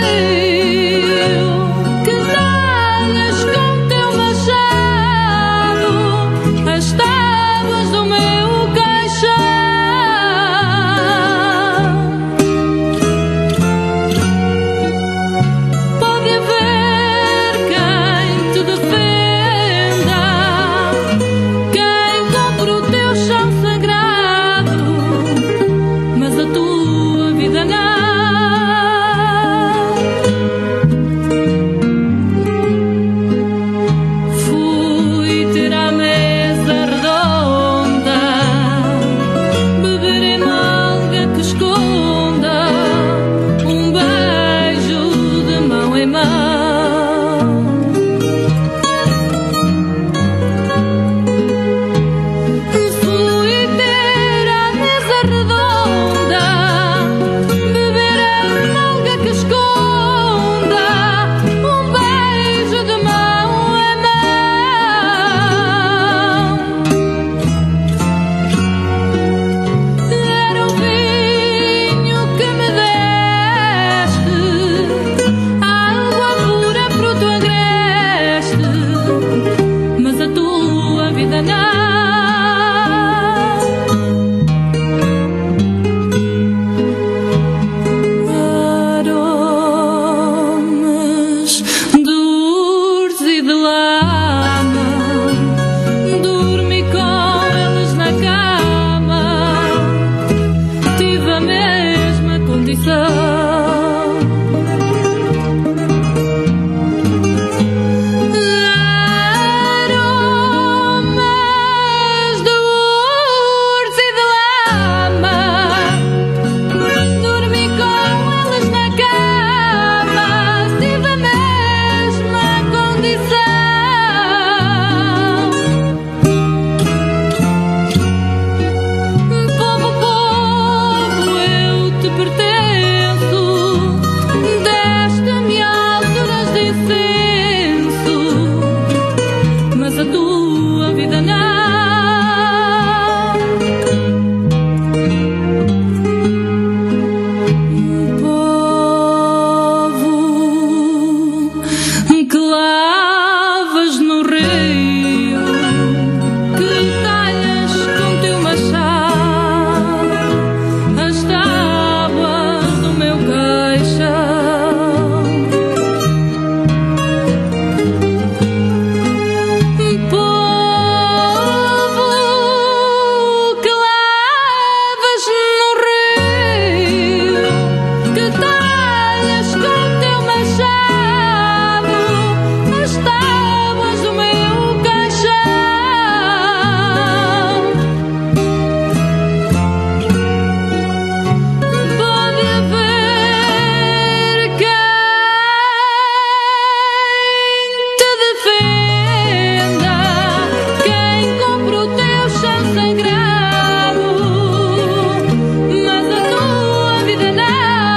que talhas com teu machado as tábuas do meu caixão. Pode haver quem te defenda, quem compre o teu chão sagrado, mas a tua vida não. Fui ter à mesa redonda, beber em malga que esconda um beijo de mão em mão. Fui ter à mesa redonda, beber em malga que esconda um beijo de mão em mão. Era o vinho que me deste, água pura fruto agreste, mas a tua vida não. Aromas de urso e de lama, dormi com eles na cama, tive a mesma condição. Aromas de urso e de lama, dormi com eles na cama, tive a mesma condição. Povo, povo, eu te pertenço, deste-me alturas de incenso, mas a tua vida não. Povo que lavas no rio, que talhas com teu machado as tábuas do meu caixão. Povo que lavas no rio, que talhas com teu machado as tábuas do meu caixão. Pode haver quem te defenda, quem compre o teu chão sagrado, mas a tua vida não.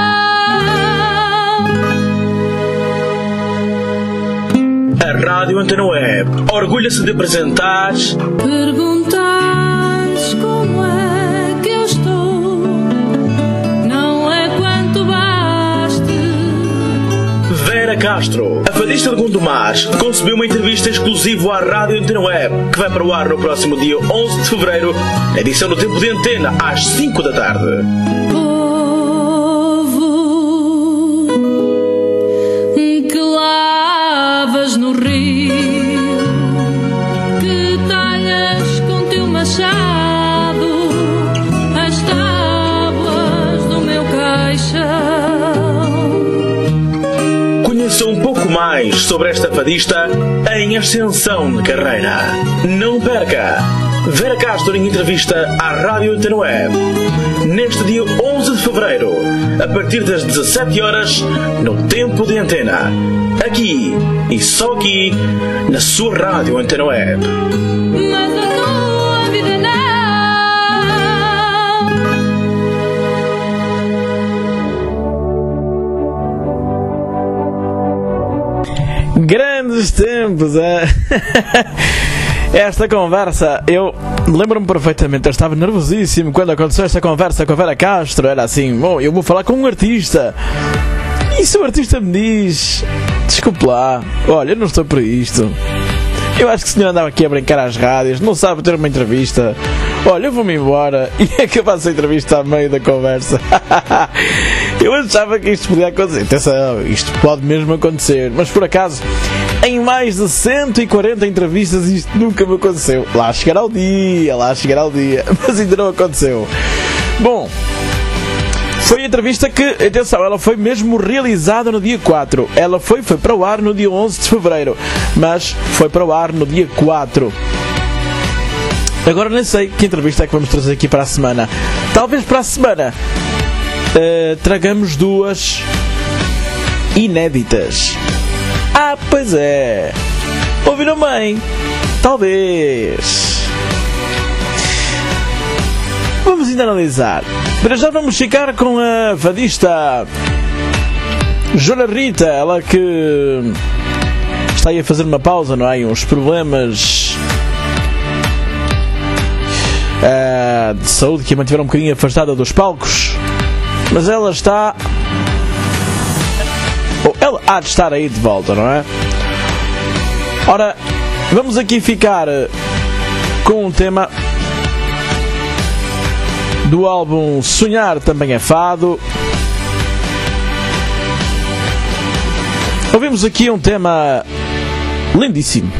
A Rádio Antena Web orgulha-se de apresentar Perguntas como é que eu estou, não é quanto baste. Vera Castro. A fadista de Gondomar concebeu uma entrevista exclusiva à Rádio Antena Web, que vai para o ar no próximo dia onze de fevereiro, na edição do Tempo de Antena, às cinco da tarde. Povo que lavas no rio, que talhas com teu machado as tábuas do meu caixão. Conheça um pouco mais sobre esta fadista em ascensão de carreira. Não perca! Vera Castro em entrevista à Rádio Antena Web, neste dia onze de fevereiro, a partir das dezassete horas, no Tempo de Antena. Aqui, e só aqui, na sua Rádio Antena Web. Mas a tua vida não. Grandes tempos, é? Esta conversa, eu lembro-me perfeitamente, eu estava nervosíssimo quando aconteceu esta conversa com a Vera Castro. Era assim, bom, eu vou falar com um artista. E se o artista me diz: desculpe lá, olha, eu não estou para isto, eu acho que o senhor andava aqui a brincar às rádios, não sabe ter uma entrevista, olha, eu vou-me embora, e acabasse a entrevista a meio da conversa. Eu achava que isto podia acontecer. Atenção, isto pode mesmo acontecer, mas por acaso, em mais de cento e quarenta entrevistas, isto nunca me aconteceu. Lá chegará o dia, lá chegará o dia, mas ainda não aconteceu. Bom, foi a entrevista que, atenção, ela foi mesmo realizada no dia quatro. Ela foi, foi para o ar no dia onze de fevereiro, mas foi para o ar no dia quatro. Agora nem sei que entrevista é que vamos trazer aqui para a semana. Talvez para a semana uh, tragamos duas inéditas. Ah, pois é. Ouviram bem? Talvez. Vamos ainda analisar. Para já vamos ficar com a fadista Joana Rita, ela que está aí a fazer uma pausa, não é? Uns problemas uh, de saúde que a mantiveram um bocadinho afastada dos palcos, mas ela está, ou ela há de estar aí de volta, não é? Ora, vamos aqui ficar com um tema do álbum Sonhar Também é Fado. Ouvimos aqui um tema lindíssimo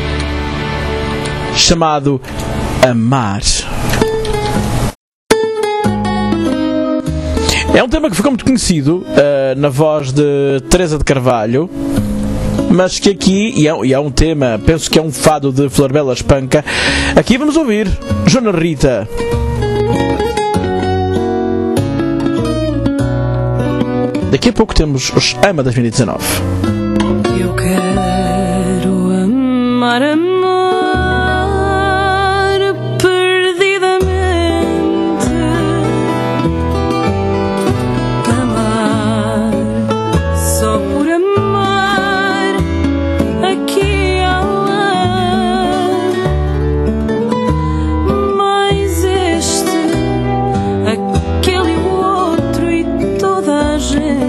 chamado Amar. É um tema que ficou muito conhecido uh, na voz de Teresa de Carvalho, mas que aqui, e é, e é um tema, penso que é um fado de Flor Bela Espanca. Aqui vamos ouvir Joana Rita. Daqui a pouco temos os Ama dois mil e dezanove. Eu quero amar, amar perdidamente, amar só por amar aqui e lá, mas este, aquele e o outro e toda a gente.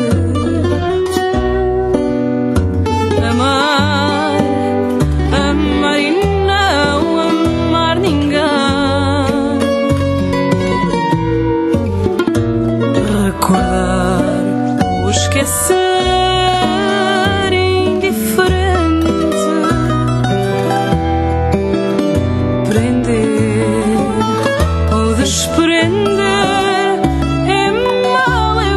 Esquecer indiferente, prender ou desprender é mal e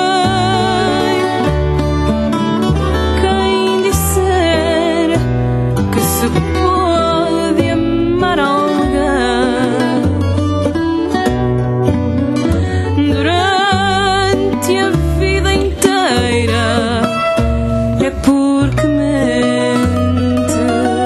bem. Quem disser que se pode amar alguém durante a vida inteira é porque mente.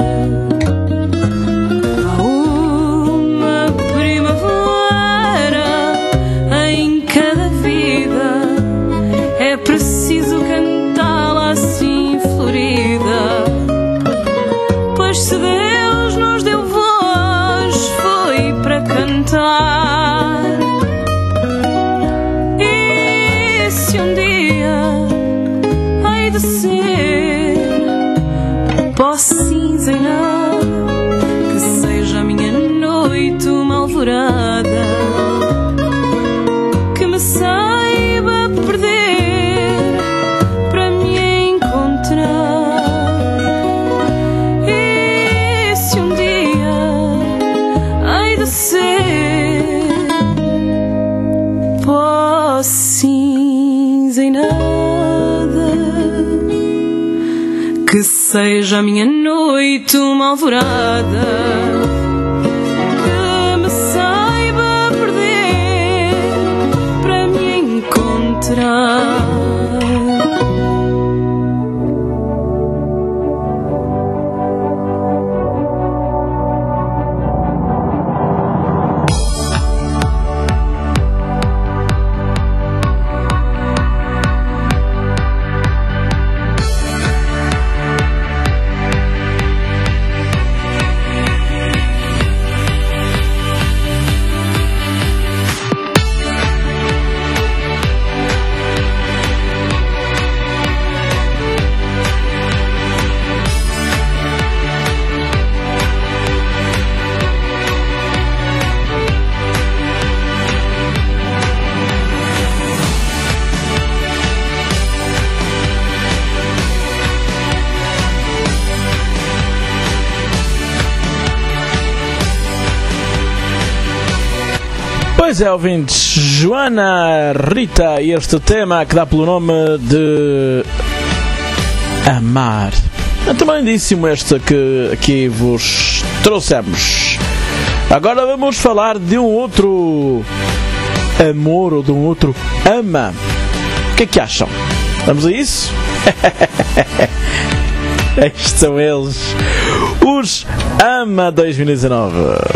Há uma primavera em cada vida, é preciso cantá-la assim florida, pois se Deus nos deu voz foi para cantar. E se um dia hei de ser pó cinza e nada, que seja a minha noite uma alvorada, que me saiba perder para me encontrar. E se um dia hei de ser pó cinza e nada, que seja a minha noite uma alvorada, que me saiba perder para me encontrar. Pois é, ouvintes, Joana Rita e este tema que dá pelo nome de Amar. É também lindíssimo este que aqui vos trouxemos. Agora vamos falar de um outro amor ou de um outro ama. O que é que acham? Vamos a isso? Estes são eles, os Ama dois mil e dezanove.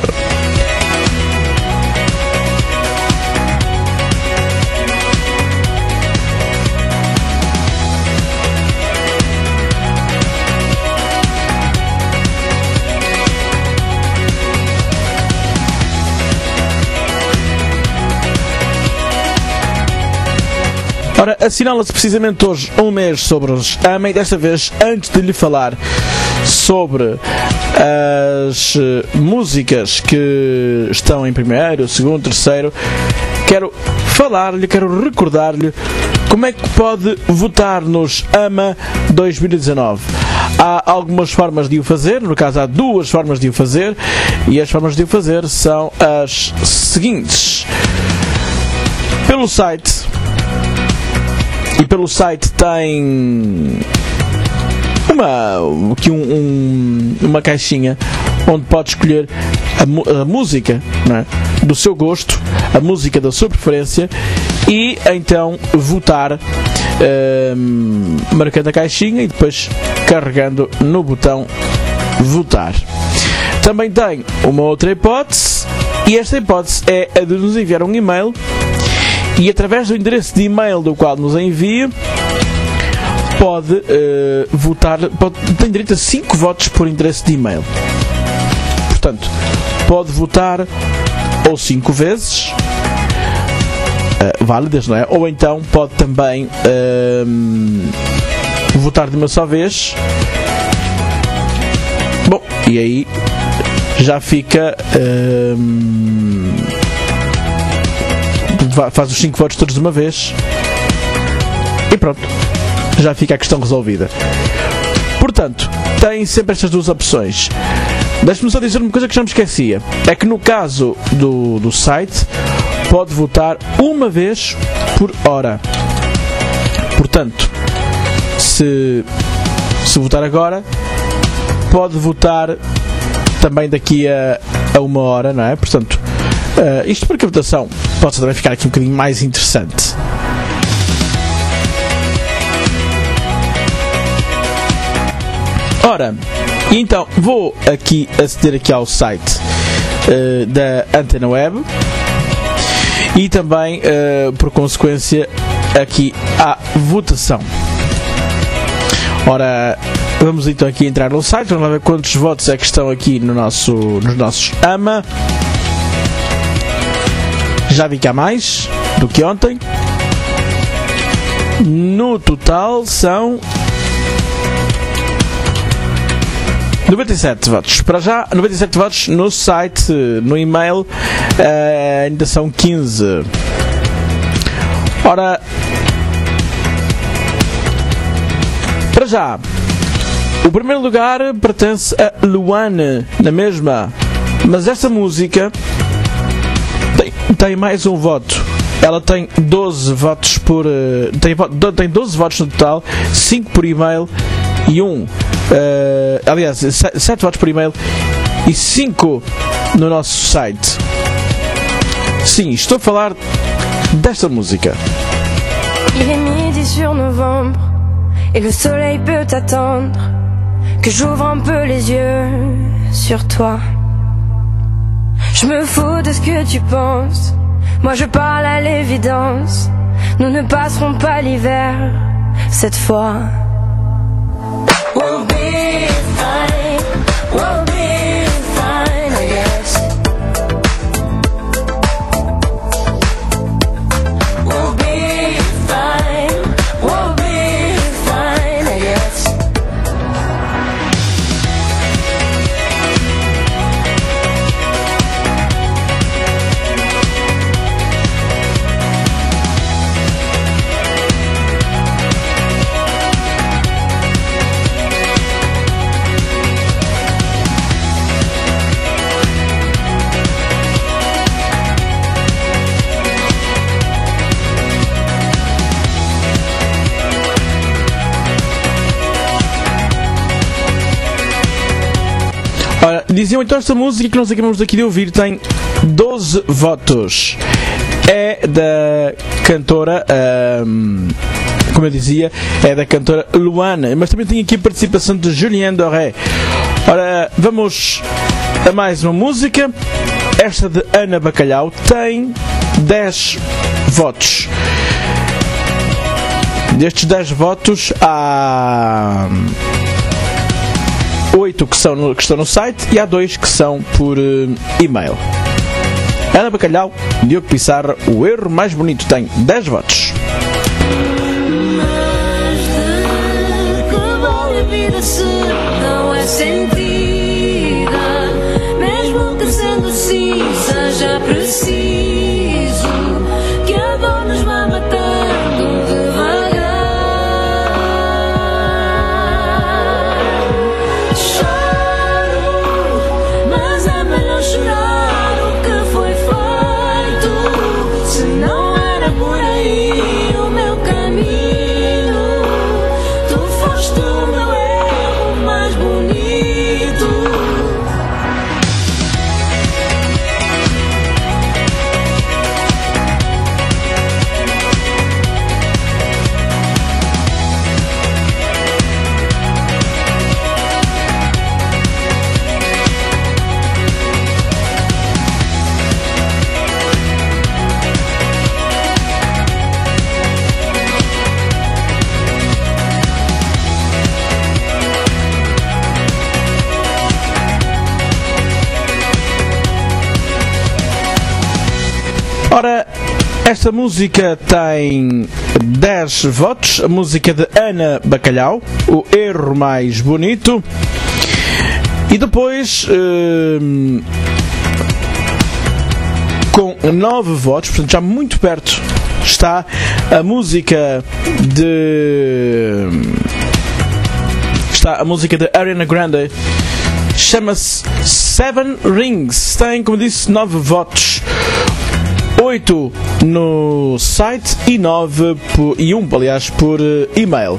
Ora, assinala-se precisamente hoje um mês sobre os Ama, e desta vez, antes de lhe falar sobre as músicas que estão em primeiro, segundo, terceiro, quero falar-lhe, quero recordar-lhe como é que pode votar nos Ama dois mil e dezanove. Há algumas formas de o fazer, no caso há duas formas de o fazer, e as formas de o fazer são as seguintes. Pelo site, e pelo site tem uma, aqui um, um, uma caixinha onde pode escolher a, a música, não é, do seu gosto, a música da sua preferência, e então votar, um, marcando a caixinha e depois carregando no botão votar. Também tem uma outra hipótese, e esta hipótese é a de nos enviar um e-mail, e através do endereço de e-mail do qual nos envia, pode uh, votar, pode, tem direito a cinco votos por endereço de e-mail. Portanto, pode votar ou cinco vezes, uh, válidas, não é? Ou então pode também uh, votar de uma só vez. Bom, e aí já fica... Uh, faz os cinco votos todos de uma vez e pronto, já fica a questão resolvida. Portanto, tem sempre estas duas opções. Deixe-me só dizer uma coisa que já me esquecia, é que no caso do, do site, pode votar uma vez por hora. Portanto, se, se votar agora, pode votar também daqui a, a uma hora, não é? Portanto, Uh, isto porque a votação pode também ficar aqui um bocadinho mais interessante. Ora, então vou aqui aceder aqui ao site uh, da Antena Web e também, uh, por consequência, aqui à votação. Ora, vamos então aqui entrar no site, vamos lá ver quantos votos é que estão aqui no nosso, nos nossos Ama. Já vi que há mais do que ontem. No total são noventa e sete votos. Para já, noventa e sete votos no site, no e-mail, uh, ainda são quinze. Ora, para já, o primeiro lugar pertence a Luane, na mesma, mas esta música tem, tem mais um voto. Ela tem doze votos por... Uh, tem, tem doze votos no total, cinco por e-mail e um... Uh, aliás, sete votos por e-mail e cinco no nosso site. Sim, estou a falar desta música. Il est midi sur novembre et le soleil peut attendre que j'ouvre un peu les yeux sur toi. Je me fous de ce que tu penses. Moi je parle à l'évidence. Nous ne passerons pas l'hiver cette fois. We'll be fine. We'll be fine, I guess. We'll be fine. We'll be fine, I guess. Diziam então esta música que nós acabamos aqui de ouvir tem doze votos. É da cantora, um, como eu dizia, é da cantora Luana, mas também tem aqui a participação de Julien Doré. Ora, vamos a mais uma música. Esta de Ana Bacalhau tem dez votos. Destes dez votos há oito que, são no, que estão no site e há dois que são por uh, e-mail. Ana Bacalhau, Diogo Pissarra, o erro mais bonito, tem dez votos. Mas de que vale a vida se não é sentida? Mesmo que sendo assim seja preciso que a dor nos vá matando devagar. Choro, mas é melhor chorar o que foi feito. Se não era por aí o meu caminho, tu foste o meu erro mais bonito. Ora, esta música tem dez votos, a música de Ana Bacalhau, o erro mais bonito. E depois, hum, com nove votos, portanto já muito perto, está a música de... Está a música de Ariana Grande, chama-se Seven Rings, tem, como disse, nove votos. oito no site e nove por, e um, aliás, por uh, e-mail.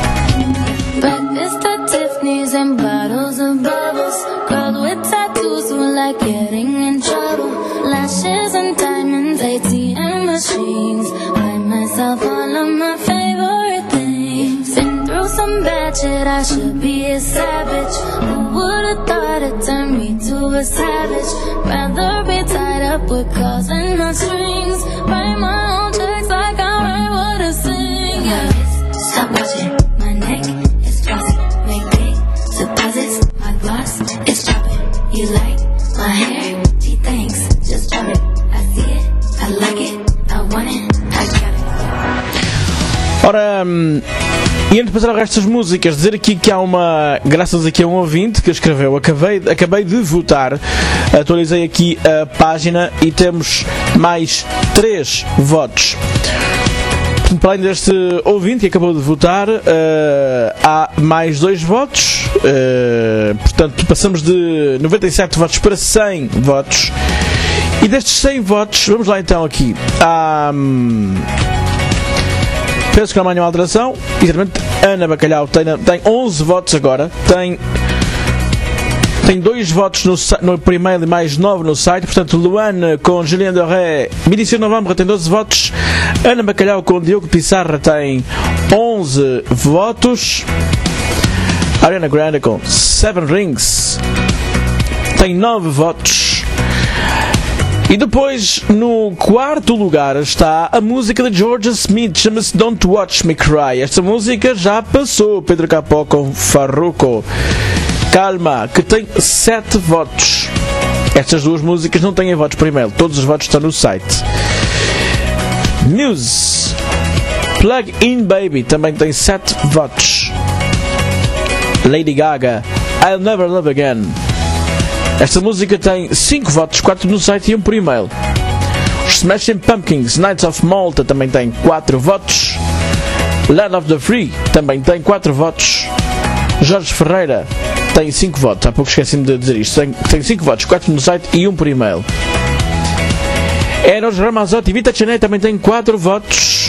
Breakfast at Tiffany's and bottles of bubbles. Girls with tattoos who like getting in trouble. Lashes and diamonds, A T M machines. Buy myself all of my favorite things. Been through some bad shit, I should be a savage. Who would've thought it turned me to a savage? Rather be tied up with calls and not strings. Write my own checks like I write what I sing. Yeah. Stop watching my neck, it's glossy. Make big deposits, my gloss is dropping. You like my hair? Gee, thanks, just drop it. I see it, I like it, I want it, I got it. Ora, hum, e antes de passar ao resto das músicas, dizer aqui que há uma, graças aqui a um ouvinte que escreveu, acabei, acabei de votar, atualizei aqui a página e temos mais três votos. Para além deste ouvinte que acabou de votar, uh, há mais dois votos, uh, portanto passamos de noventa e sete votos para cem votos. E destes cem votos, vamos lá então aqui. Há, hum, penso que não há nenhuma alteração. Exatamente, Ana Bacalhau tem, tem onze votos agora. Tem, tem dois votos no, no primeiro e mais nove no site. Portanto, Luana com Julien Doré, Mídicio Novembro, tem doze votos. Ana Bacalhau com Diogo Pissarra tem onze votos. Ariana Grande com Seven Rings tem nove votos. E depois, no quarto lugar, está a música de Georgia Smith, chama-se Don't Watch Me Cry. Esta música já passou, Pedro Capó com Farruko. Calma, que tem sete votos. Estas duas músicas não têm votos por e-mail, todos os votos estão no site. Muse, Plug In Baby, também tem sete votos. Lady Gaga, I'll Never Love Again. Esta música tem cinco votos, quatro no site e um por e-mail. Os Smashing Pumpkins, Knights of Malta, também tem quatro votos. Land of the Free também tem quatro votos. Jorge Ferreira tem cinco votos, há pouco esqueci-me de dizer isto. Tem, tem cinco votos, quatro no site e um por e-mail. Eros Ramazzotti, Vita Chanel também tem quatro votos.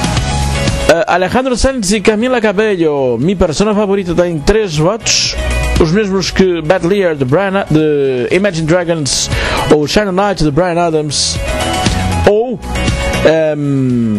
Uh, Alejandro Sanz e Camila Cabello, Mi Persona Favorita, tem três votos. os mesmos que Bad Liar de, Brian, de Imagine Dragons, ou Shine a Light de Bryan Adams, ou um,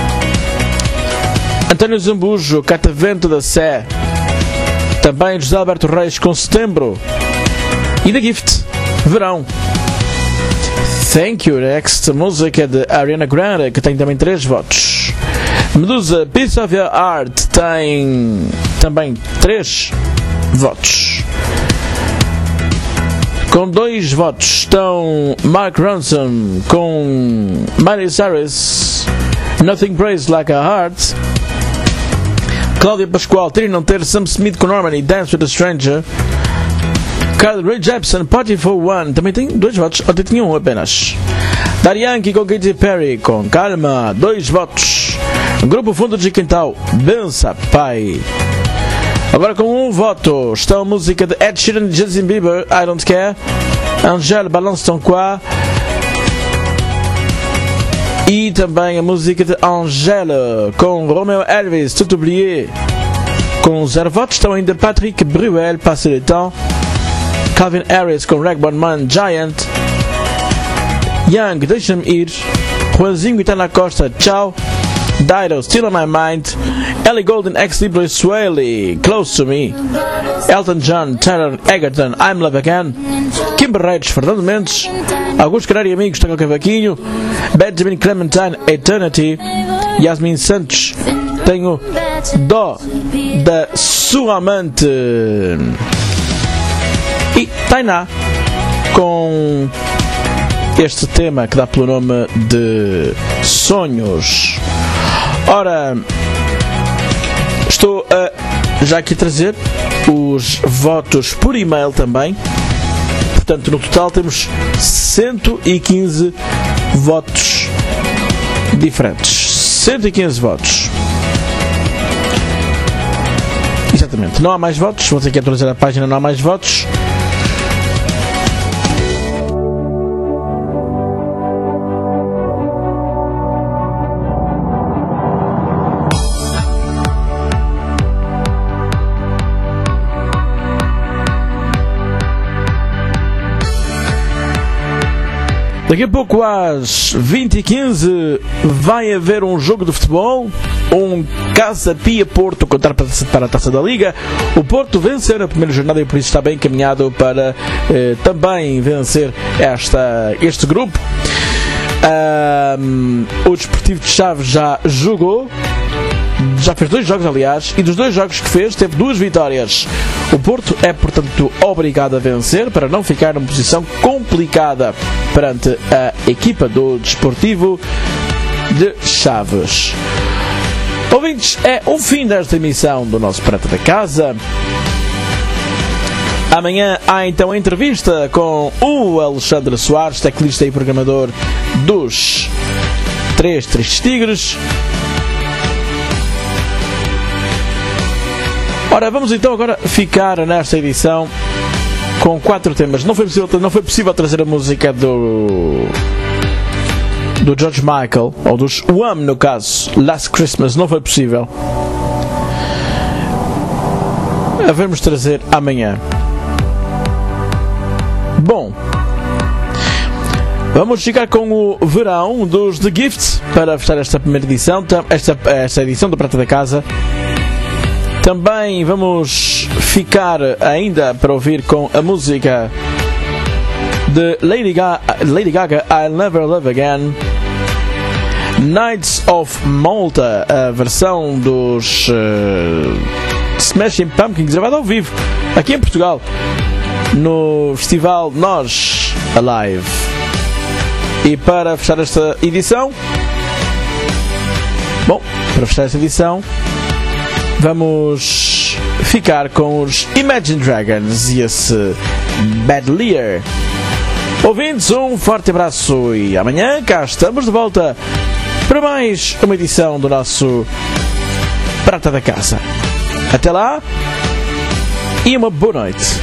António Zambujo, Catavento da Sé, também José Alberto Reis com Setembro, e The Gift, Verão. Thank You, next música de Ariana Grande, que tem também três votos. Medusa, Piece of Your Heart, tem também três votos. Com dois votos estão Mark Ronson com Miley Cyrus, Nothing Breaks Like a Heart. Cláudia Pascoal, Tiri Não Ter, Sam Smith com Norman e Dance with a Stranger. Carly Rae Jepsen, Party for One, também tem dois votos, ontem tinha um apenas. Daddy Yankee com Katy Perry, com Calma, dois votos. Grupo Fundo de Quintal, Bença Pai. Agora com um voto está a música de Ed Sheeran e Justin Bieber, I Don't Care. Angèle, Balance Ton Quoi. E também a música de Angèle com Romeo Elvis, Tout Oublié. Com zero votos estão ainda Patrick Bruel, Passer le Temps. Calvin Harris com Ragborn Man, Giant. Young, Deixa-me Ir. Juanzinho e Tana Costa, Tchau. Dido, Still on My Mind. Ellie Goulding, Ex Libris Sueli, Close to Me. Elton John, Taylor Egerton, I'm Love Again. Kim Barreiros, Fernando Mendes. Augusto Carrari e Amigos, Toca o Cavaquinho. Benjamin Clementine, Eternity. Yasmin Santos, Tenho Dó da Sua Amante. E Tainá, com este tema que dá pelo nome de Sonhos. Ora, estou a já aqui a trazer os votos por e-mail também. Portanto, no total temos cento e quinze votos diferentes. cento e quinze votos. Exatamente. Não há mais votos. Vou ter que atualizar a página. Não há mais votos. Daqui a pouco às vinte e quinze vai haver um jogo de futebol, um Casa Pia Porto contra para a Taça da Liga. O Porto venceu na primeira jornada e por isso está bem encaminhado para eh, também vencer esta, este grupo. Um, o Desportivo de Chaves já jogou, já fez dois jogos aliás, e dos dois jogos que fez teve duas vitórias. O Porto é portanto obrigado a vencer para não ficar numa posição complicada perante a equipa do Desportivo de Chaves. Ouvintes, é o fim desta emissão do nosso Prata da Casa. Amanhã há então a entrevista com o Alexandre Soares, teclista e programador dos Três Tristes Tigres. Ora, vamos então agora ficar nesta edição com quatro temas. Não foi possível, não foi possível trazer a música do do George Michael, ou dos Wham no caso, Last Christmas, não foi possível. A vamos trazer amanhã. Bom, vamos ficar com o Verão dos The Gift para fechar esta primeira edição, esta, esta edição do Prata da Casa. Também vamos ficar ainda para ouvir com a música de Lady Gaga, Lady Gaga, I'll Never Love Again. Nights of Malta, a versão dos uh, Smashing Pumpkins, gravada ao vivo aqui em Portugal no festival Nós Alive. E para fechar esta edição, bom, para fechar esta edição vamos ficar com os Imagine Dragons e esse Bad Liar. Ouvintes, um forte abraço e amanhã cá estamos de volta para mais uma edição do nosso Prata da Casa. Até lá e uma boa noite.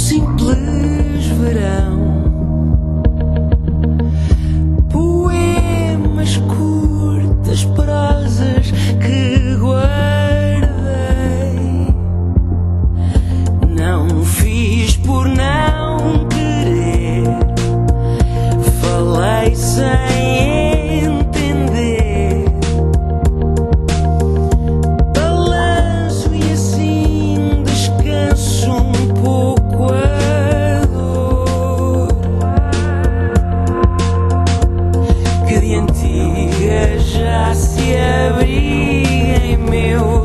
simples verão. Poemas curtas, prosas que guardei. Não fiz por não querer, falei sem entender. Balanço e assim descanso um pouco a dor que de antiga já se abria em meu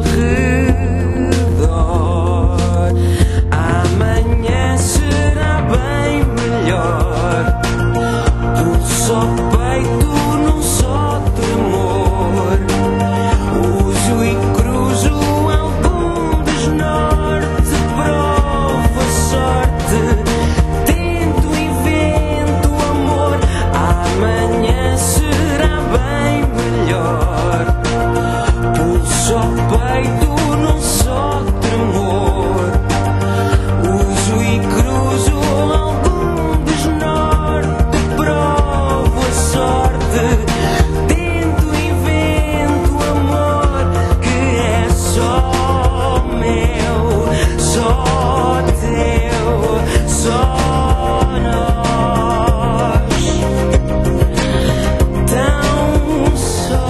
redor. Amanhã será bem melhor. Pulso ao peito num só tremor. Uso e cruzo algum desnorte. Provo a sorte, tento, invento amor. Amanhã será bem melhor. Pulso ao peito num só tremor. Uso e cruzo algum desnorte. Provo a sorte, tento, invento amor que é só meu, só teu, só nós. Tão sós.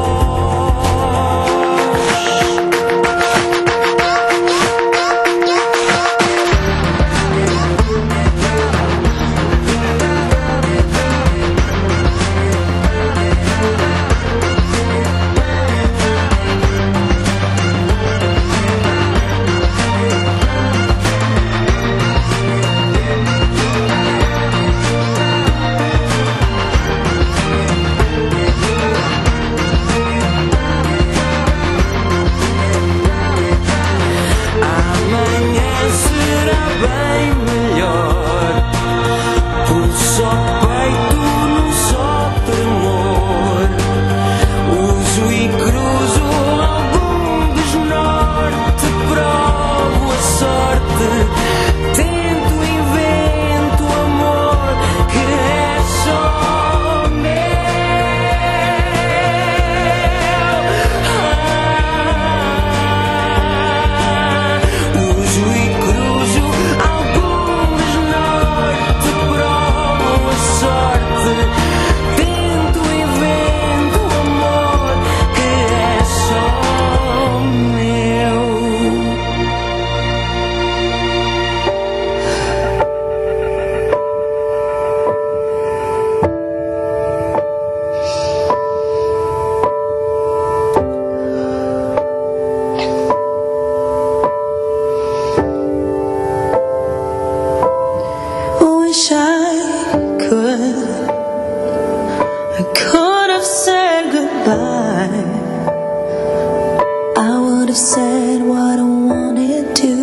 Amanhã será bem melhor. Pulso ao peito num só tremor. Uso e cruzo algum desnorte. Provo a sorte, tento, invento amor que é só meu. Uso e cruzo algum desnorte. Provo a sorte, tento, invento amor que é só meu. Wish I could, I could have said goodbye. I would have said what I wanted to.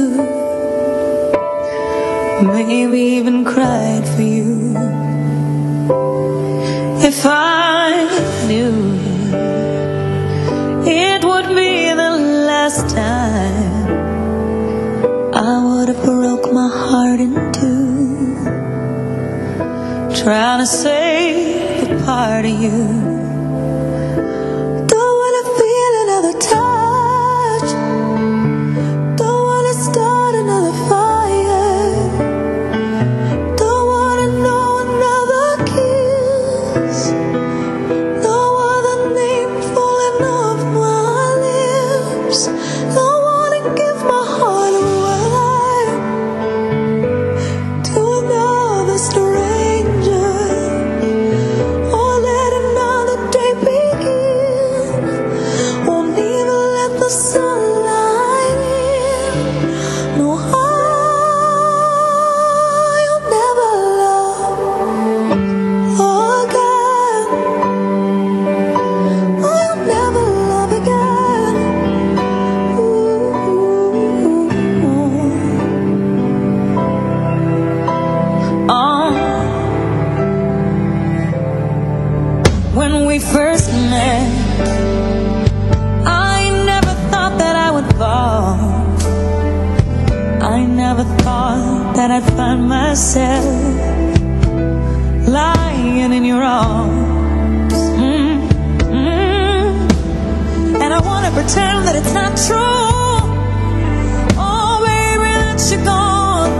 Maybe even cried for you. If I knew it would be the last time, I would have broke my heart in two, trying to save a part of you. Don't wanna feel another touch. Don't wanna start another fire. Don't wanna know another kiss. No other name falling off my lips. Don't wanna give my heart away to another stranger, or let another day begin. Won't even let the sunlight in. No, I'll never love again. I'll never love again. Oh. When we first met, I never thought that I would fall. I never thought that that I'd find myself lying in your arms. Mm, mm. And I wanna pretend that it's not true. Oh baby, that you're gone.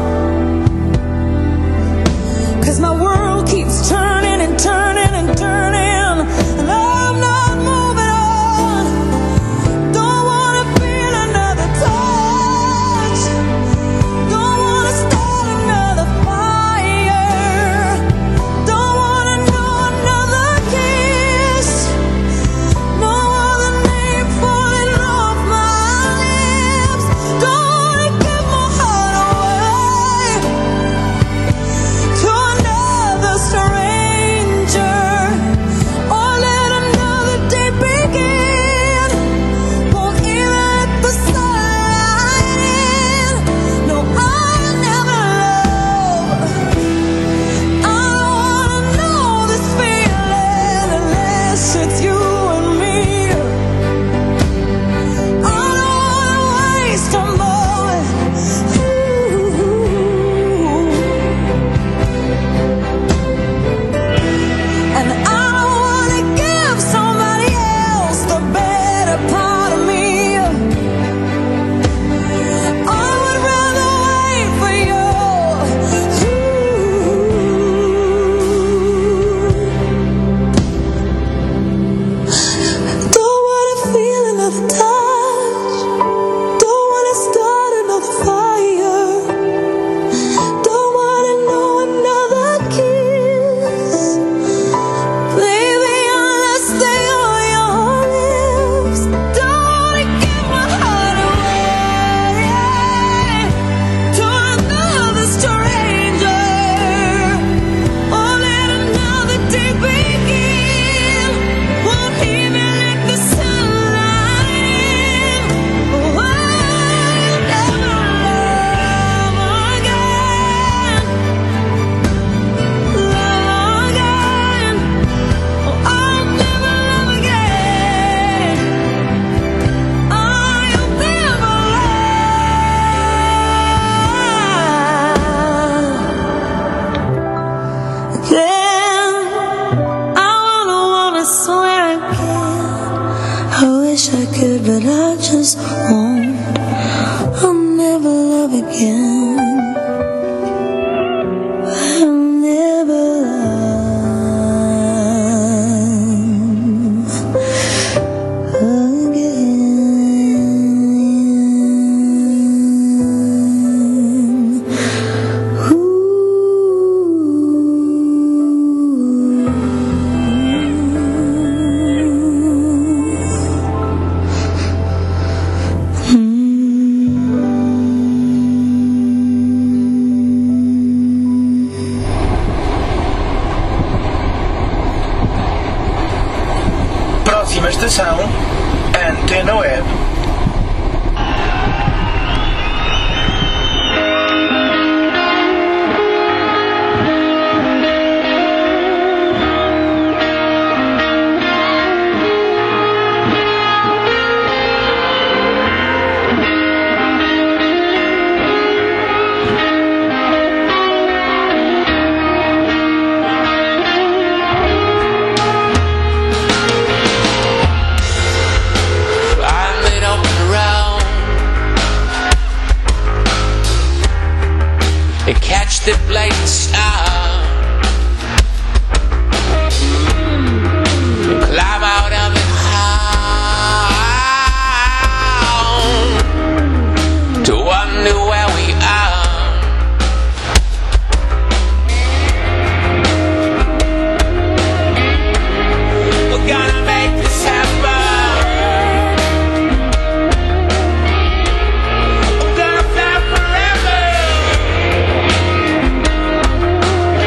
'Cause my world keeps turning and turning and turning, and I'm not moving on. Don't wanna feel another touch. Don't wanna start another fire. Don't wanna know another kiss. No other name falling off my lips. Don't wanna give my heart away to another stranger, or let another day begin. Won't even let the sunlight in. No, I'll never love. I don't wanna know this feeling unless it's you and me. I don't wanna waste a moment. And I don't wanna give somebody else the better part of me. I would rather wait for you. Don't wanna feel another touch. Don't wanna start another fire. Don't wanna know another kiss. Baby, unless they are your lips. Don't wanna give my heart away to another stranger, or let another day begin. Won't even let the sunlight in. Oh, I'll never love again. Love again. Oh, I'll never love again. I'll never love again. I wanna wanna swear again. I wish I could, but I just won't. I'll never love again. I'll never love again. Próxima estação, Antena Web. I'm lit up and around and catch the blazing star and climb out of it high to wonder where we are. We're gonna make this happen. We're gonna fly forever.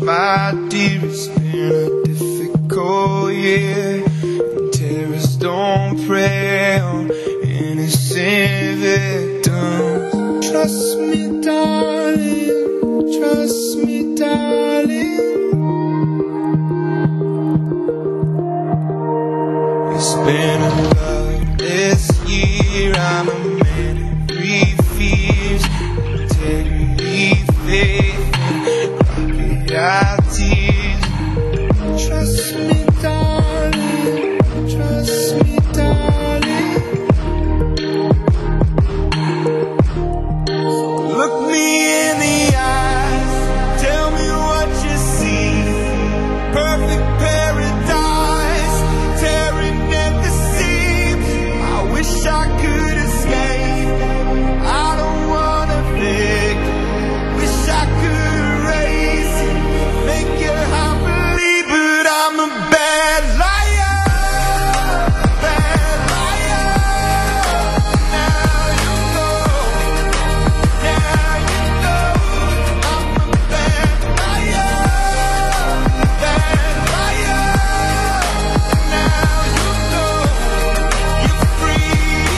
my dear, it's been a difficult year. And terrorists don't prey on innocent victims. Trust me, darling, trust me, darling. It's been a loveless year. I'm a man who breathes fears, integrity, faith, and crocodile tears. Trust me, darling, trust me, darling. Look me in the eyes, tell me what you see. Perfect paradise, tearing at the seams. I wish I could escape. I don't wanna think. Wish I could erase it, make your heart believe, but I'm a bad liar, bad liar. Now you know, now you know, I'm a bad liar, bad liar. Now you know, you're free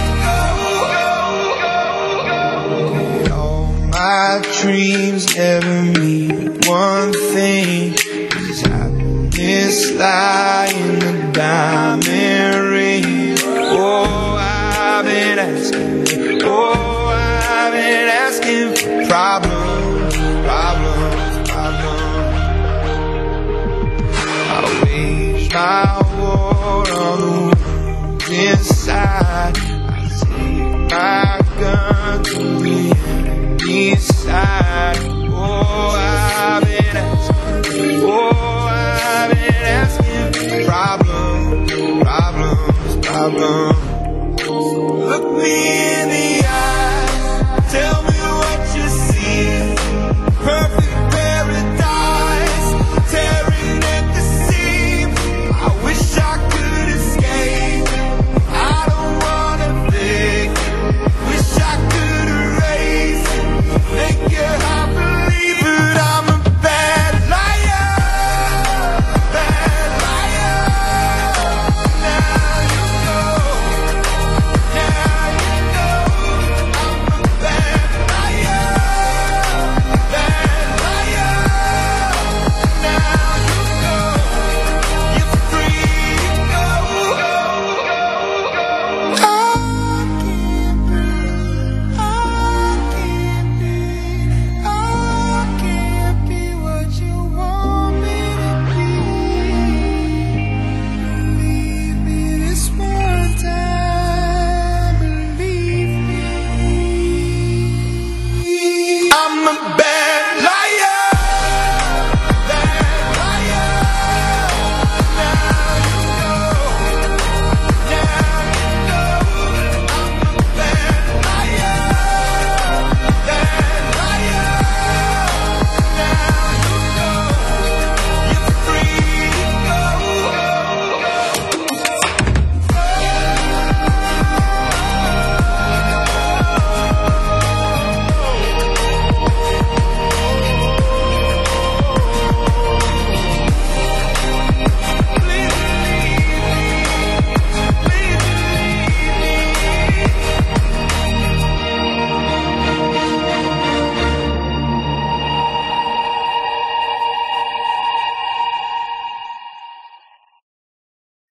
to go. All my dreams never mean one thing. Cause happiness lie in the diamond ring. Oh, I've been asking, oh, I've been asking for problems, problems, problems. I wage my war on the wounds inside. I take my gun to the enemy's side. Oh, I've been asking, oh, I've been asking for problems, problems, problems. Look me